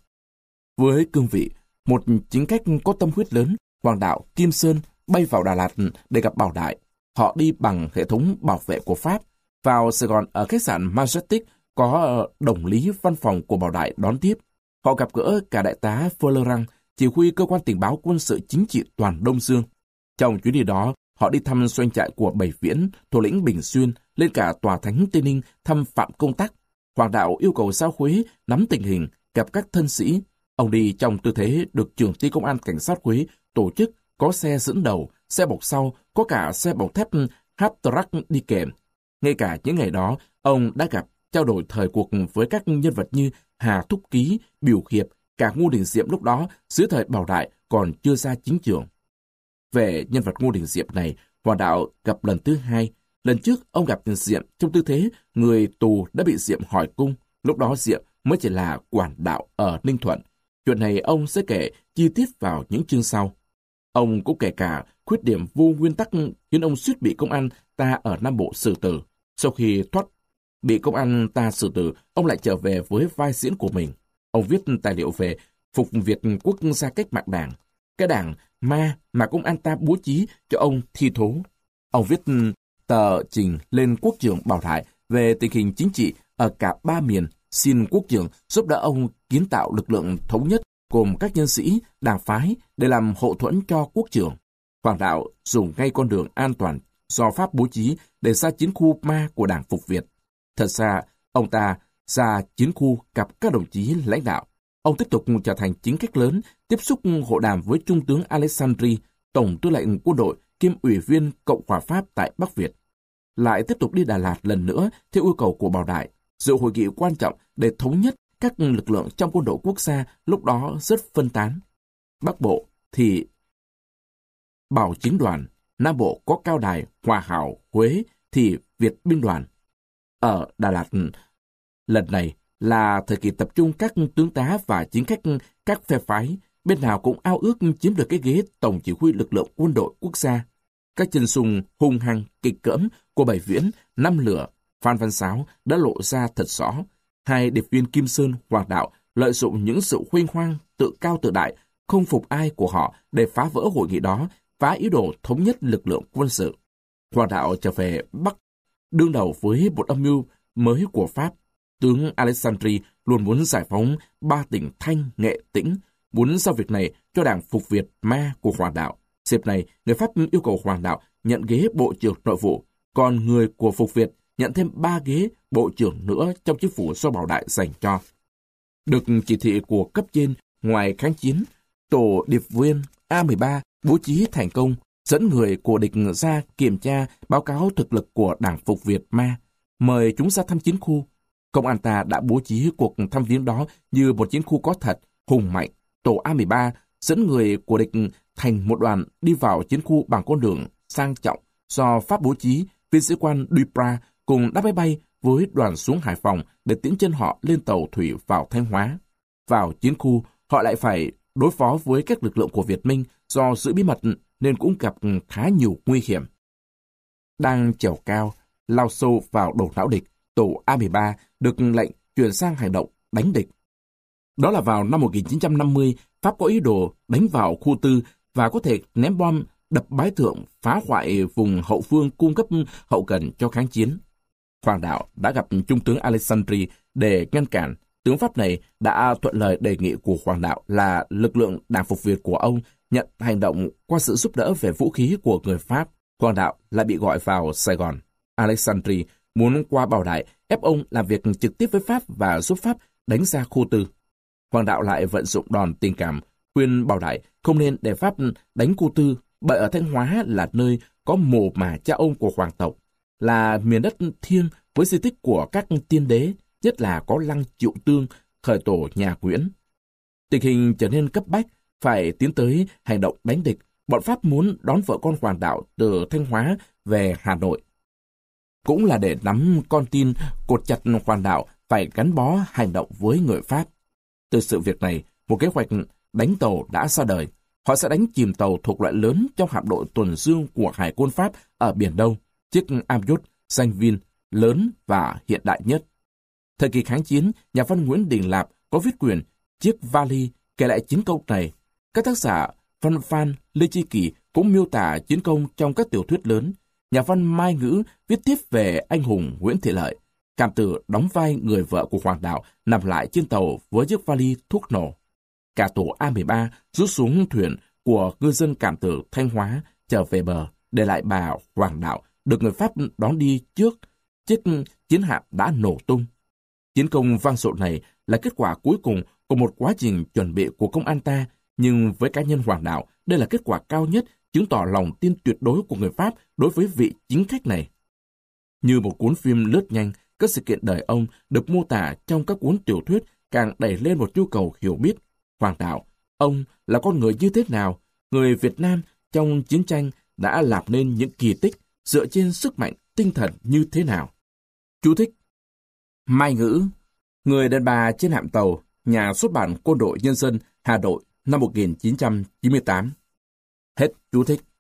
Với cương vị, một chính cách có tâm huyết lớn, Hoàng đạo, Kim Sơn bay vào Đà Lạt để gặp Bảo Đại. Họ đi bằng hệ thống bảo vệ của Pháp. Vào Sài Gòn ở khách sạn Majestic có đồng lý văn phòng của Bảo Đại đón tiếp. Họ gặp gỡ cả đại tá Fleurang, chỉ huy cơ quan tình báo quân sự chính trị toàn Đông Dương. Trong chuyến đi đó, họ đi thăm doanh trại của Bảy Viễn, thủ lĩnh Bình Xuyên, lên cả tòa thánh Tây Ninh thăm Phạm Công Tắc. Hoàng đạo yêu cầu Sao Huế nắm tình hình, gặp các thân sĩ. Ông đi trong tư thế được trưởng ty công an cảnh sát Huế tổ chức, có xe dẫn đầu, xe bọc sau, có cả xe bọc thép Hattrack đi kèm. Ngay cả những ngày đó, ông đã gặp, trao đổi thời cuộc với các nhân vật như Hà Thúc Ký, Biểu Hiệp, cả Ngô Đình Diệm lúc đó, dưới thời Bảo Đại còn chưa ra chính trường. Về nhân vật Ngô Đình Diệm này, Hoàng đạo gặp lần thứ hai. Lần trước, ông gặp Diệm trong tư thế người tù đã bị Diệm hỏi cung. Lúc đó Diệm mới chỉ là quản đạo ở Ninh Thuận. Chuyện này ông sẽ kể chi tiết vào những chương sau. Ông cũng kể cả khuyết điểm vô nguyên tắc khiến ông suýt bị công an ta ở Nam Bộ xử tử. Sau khi thoát bị công an ta xử tử, ông lại trở về với vai diễn của mình. Ông viết tài liệu về phục Việt quốc gia cách mạng đảng, cái đảng ma mà công an ta bố trí cho ông thi thố. Ông viết tờ trình lên quốc trưởng Bảo Đại về tình hình chính trị ở cả ba miền, xin quốc trưởng giúp đỡ ông kiến tạo lực lượng thống nhất gồm các nhân sĩ, đảng phái để làm hậu thuẫn cho quốc trưởng. Hoàng đạo dùng ngay con đường an toàn do Pháp bố trí để ra chiến khu ma của Đảng Phục Việt. Thật ra, ông ta ra chiến khu gặp các đồng chí lãnh đạo. Ông tiếp tục trở thành chính khách lớn, tiếp xúc hội đàm với Trung tướng Alexandri, Tổng tư lệnh quân đội kiêm ủy viên Cộng hòa Pháp tại Bắc Việt. Lại tiếp tục đi Đà Lạt lần nữa theo yêu cầu của Bảo Đại, dự hội nghị quan trọng để thống nhất các lực lượng trong quân đội quốc gia lúc đó rất phân tán. Bắc Bộ thì Bảo Chính đoàn, Nam Bộ có Cao Đài, Hòa Hảo, Huế thì Việt binh đoàn. Ở Đà Lạt, lần này là thời kỳ tập trung các tướng tá và chính khách các phe phái, bên nào cũng ao ước chiếm được cái ghế tổng chỉ huy lực lượng quân đội quốc gia. Các chân sung hung hăng, kịch cỡm của Bảy Viễn, Năm Lửa, Phan Văn Sáo đã lộ ra thật rõ. Hai điệp viên Kim Sơn, Hoàng Đạo lợi dụng những sự huênh hoang, tự cao tự đại, không phục ai của họ để phá vỡ hội nghị đó, phá ý đồ thống nhất lực lượng quân sự. Hoàng Đạo trở về Bắc, đương đầu với một âm mưu mới của Pháp. Tướng Alexandri luôn muốn giải phóng ba tỉnh Thanh, Nghệ, Tĩnh, muốn giao việc này cho đảng Phục Việt Ma của Hoàng Đạo. Dịp này, người Pháp yêu cầu Hoàng Đạo nhận ghế Bộ trưởng Nội vụ, còn người của Phục Việt nhận thêm ba ghế Bộ trưởng nữa trong chính phủ do Bảo Đại dành cho. Được chỉ thị của cấp trên, ngoài kháng chiến, tổ điệp viên A mười ba bố trí thành công, dẫn người của địch ra kiểm tra báo cáo thực lực của đảng Phục Việt Ma, mời chúng ra thăm chiến khu. Công an ta đã bố trí cuộc thăm viếng đó như một chiến khu có thật, hùng mạnh. Tổ A mười ba dẫn người của địch thành một đoàn đi vào chiến khu bằng con đường sang trọng do Pháp bố trí. Viên sĩ quan Duprat cùng đáp máy bay với đoàn xuống Hải Phòng để tiễn chân họ lên tàu thủy vào Thanh Hóa. Vào chiến khu, họ lại phải đối phó với các lực lượng của Việt Minh do giữ bí mật nên cũng gặp khá nhiều nguy hiểm. Đang trèo cao, lao sâu vào đầu não địch, tổ A mười ba được lệnh chuyển sang hành động đánh địch. Đó là vào năm một nghìn chín trăm năm mươi, Pháp có ý đồ đánh vào khu tư và có thể ném bom đập Bái Thượng, phá hoại vùng hậu phương cung cấp hậu cần cho kháng chiến. Hoàng Đạo đã gặp Trung tướng Alexandri để ngăn cản. Tướng Pháp này đã thuận lời đề nghị của Hoàng Đạo là lực lượng đảng Phục Việt của ông nhận hành động qua sự giúp đỡ về vũ khí của người Pháp. Hoàng Đạo lại bị gọi vào Sài Gòn. Alexandri muốn qua Bảo Đại ép ông làm việc trực tiếp với Pháp và giúp Pháp đánh ra khu tư. Hoàng Đạo lại vận dụng đòn tình cảm, khuyên Bảo Đại không nên để Pháp đánh khu tư, bởi ở Thanh Hóa là nơi có mồ mả cha ông của hoàng tộc, là miền đất thiêng với di tích của các tiên đế, nhất là có lăng Triệu Tương, khởi tổ nhà Nguyễn. Tình hình trở nên cấp bách, phải tiến tới hành động đánh địch. Bọn Pháp muốn đón vợ con Hoàng Đạo từ Thanh Hóa về Hà Nội. Cũng là để nắm con tin cột chặt Hoàng Đạo phải gắn bó hành động với người Pháp. Từ sự việc này, một kế hoạch đánh tàu đã ra đời. Họ sẽ đánh chìm tàu thuộc loại lớn trong hạm đội tuần dương của Hải quân Pháp ở Biển Đông, chiếc Amyot, danh Vin, lớn và hiện đại nhất. Thời kỳ kháng chiến, nhà văn Nguyễn Đình Lạp có viết quyển Chiếc Vali kể lại chiến công này. Các tác giả Văn Phan, Lê Chi Kỳ cũng miêu tả chiến công trong các tiểu thuyết lớn. Nhà văn Mai Ngữ viết tiếp về anh hùng Nguyễn Thị Lợi. Cảm Tử đóng vai người vợ của Hoàng Đạo nằm lại trên tàu với chiếc vali thuốc nổ. Cả tổ A mười ba rút xuống thuyền của ngư dân Cảm Tử Thanh Hóa trở về bờ, để lại bà Hoàng Đạo được người Pháp đón đi trước. Chiếc chiến hạm đã nổ tung. Chiến công vang dội này là kết quả cuối cùng của một quá trình chuẩn bị của công an ta, nhưng với cá nhân Hoàng Đạo, đây là kết quả cao nhất, chứng tỏ lòng tin tuyệt đối của người Pháp đối với vị chính khách này. Như một cuốn phim lướt nhanh, các sự kiện đời ông được mô tả trong các cuốn tiểu thuyết càng đẩy lên một nhu cầu hiểu biết. Hoàng Đạo, ông là con người như thế nào? Người Việt Nam trong chiến tranh đã làm nên những kỳ tích dựa trên sức mạnh tinh thần như thế nào? Chú thích: Mai Ngữ, người đàn bà trên hạm tàu, nhà xuất bản Quân đội Nhân dân, Hà Nội, năm một nghìn chín trăm chín mươi tám. Hết chú thích.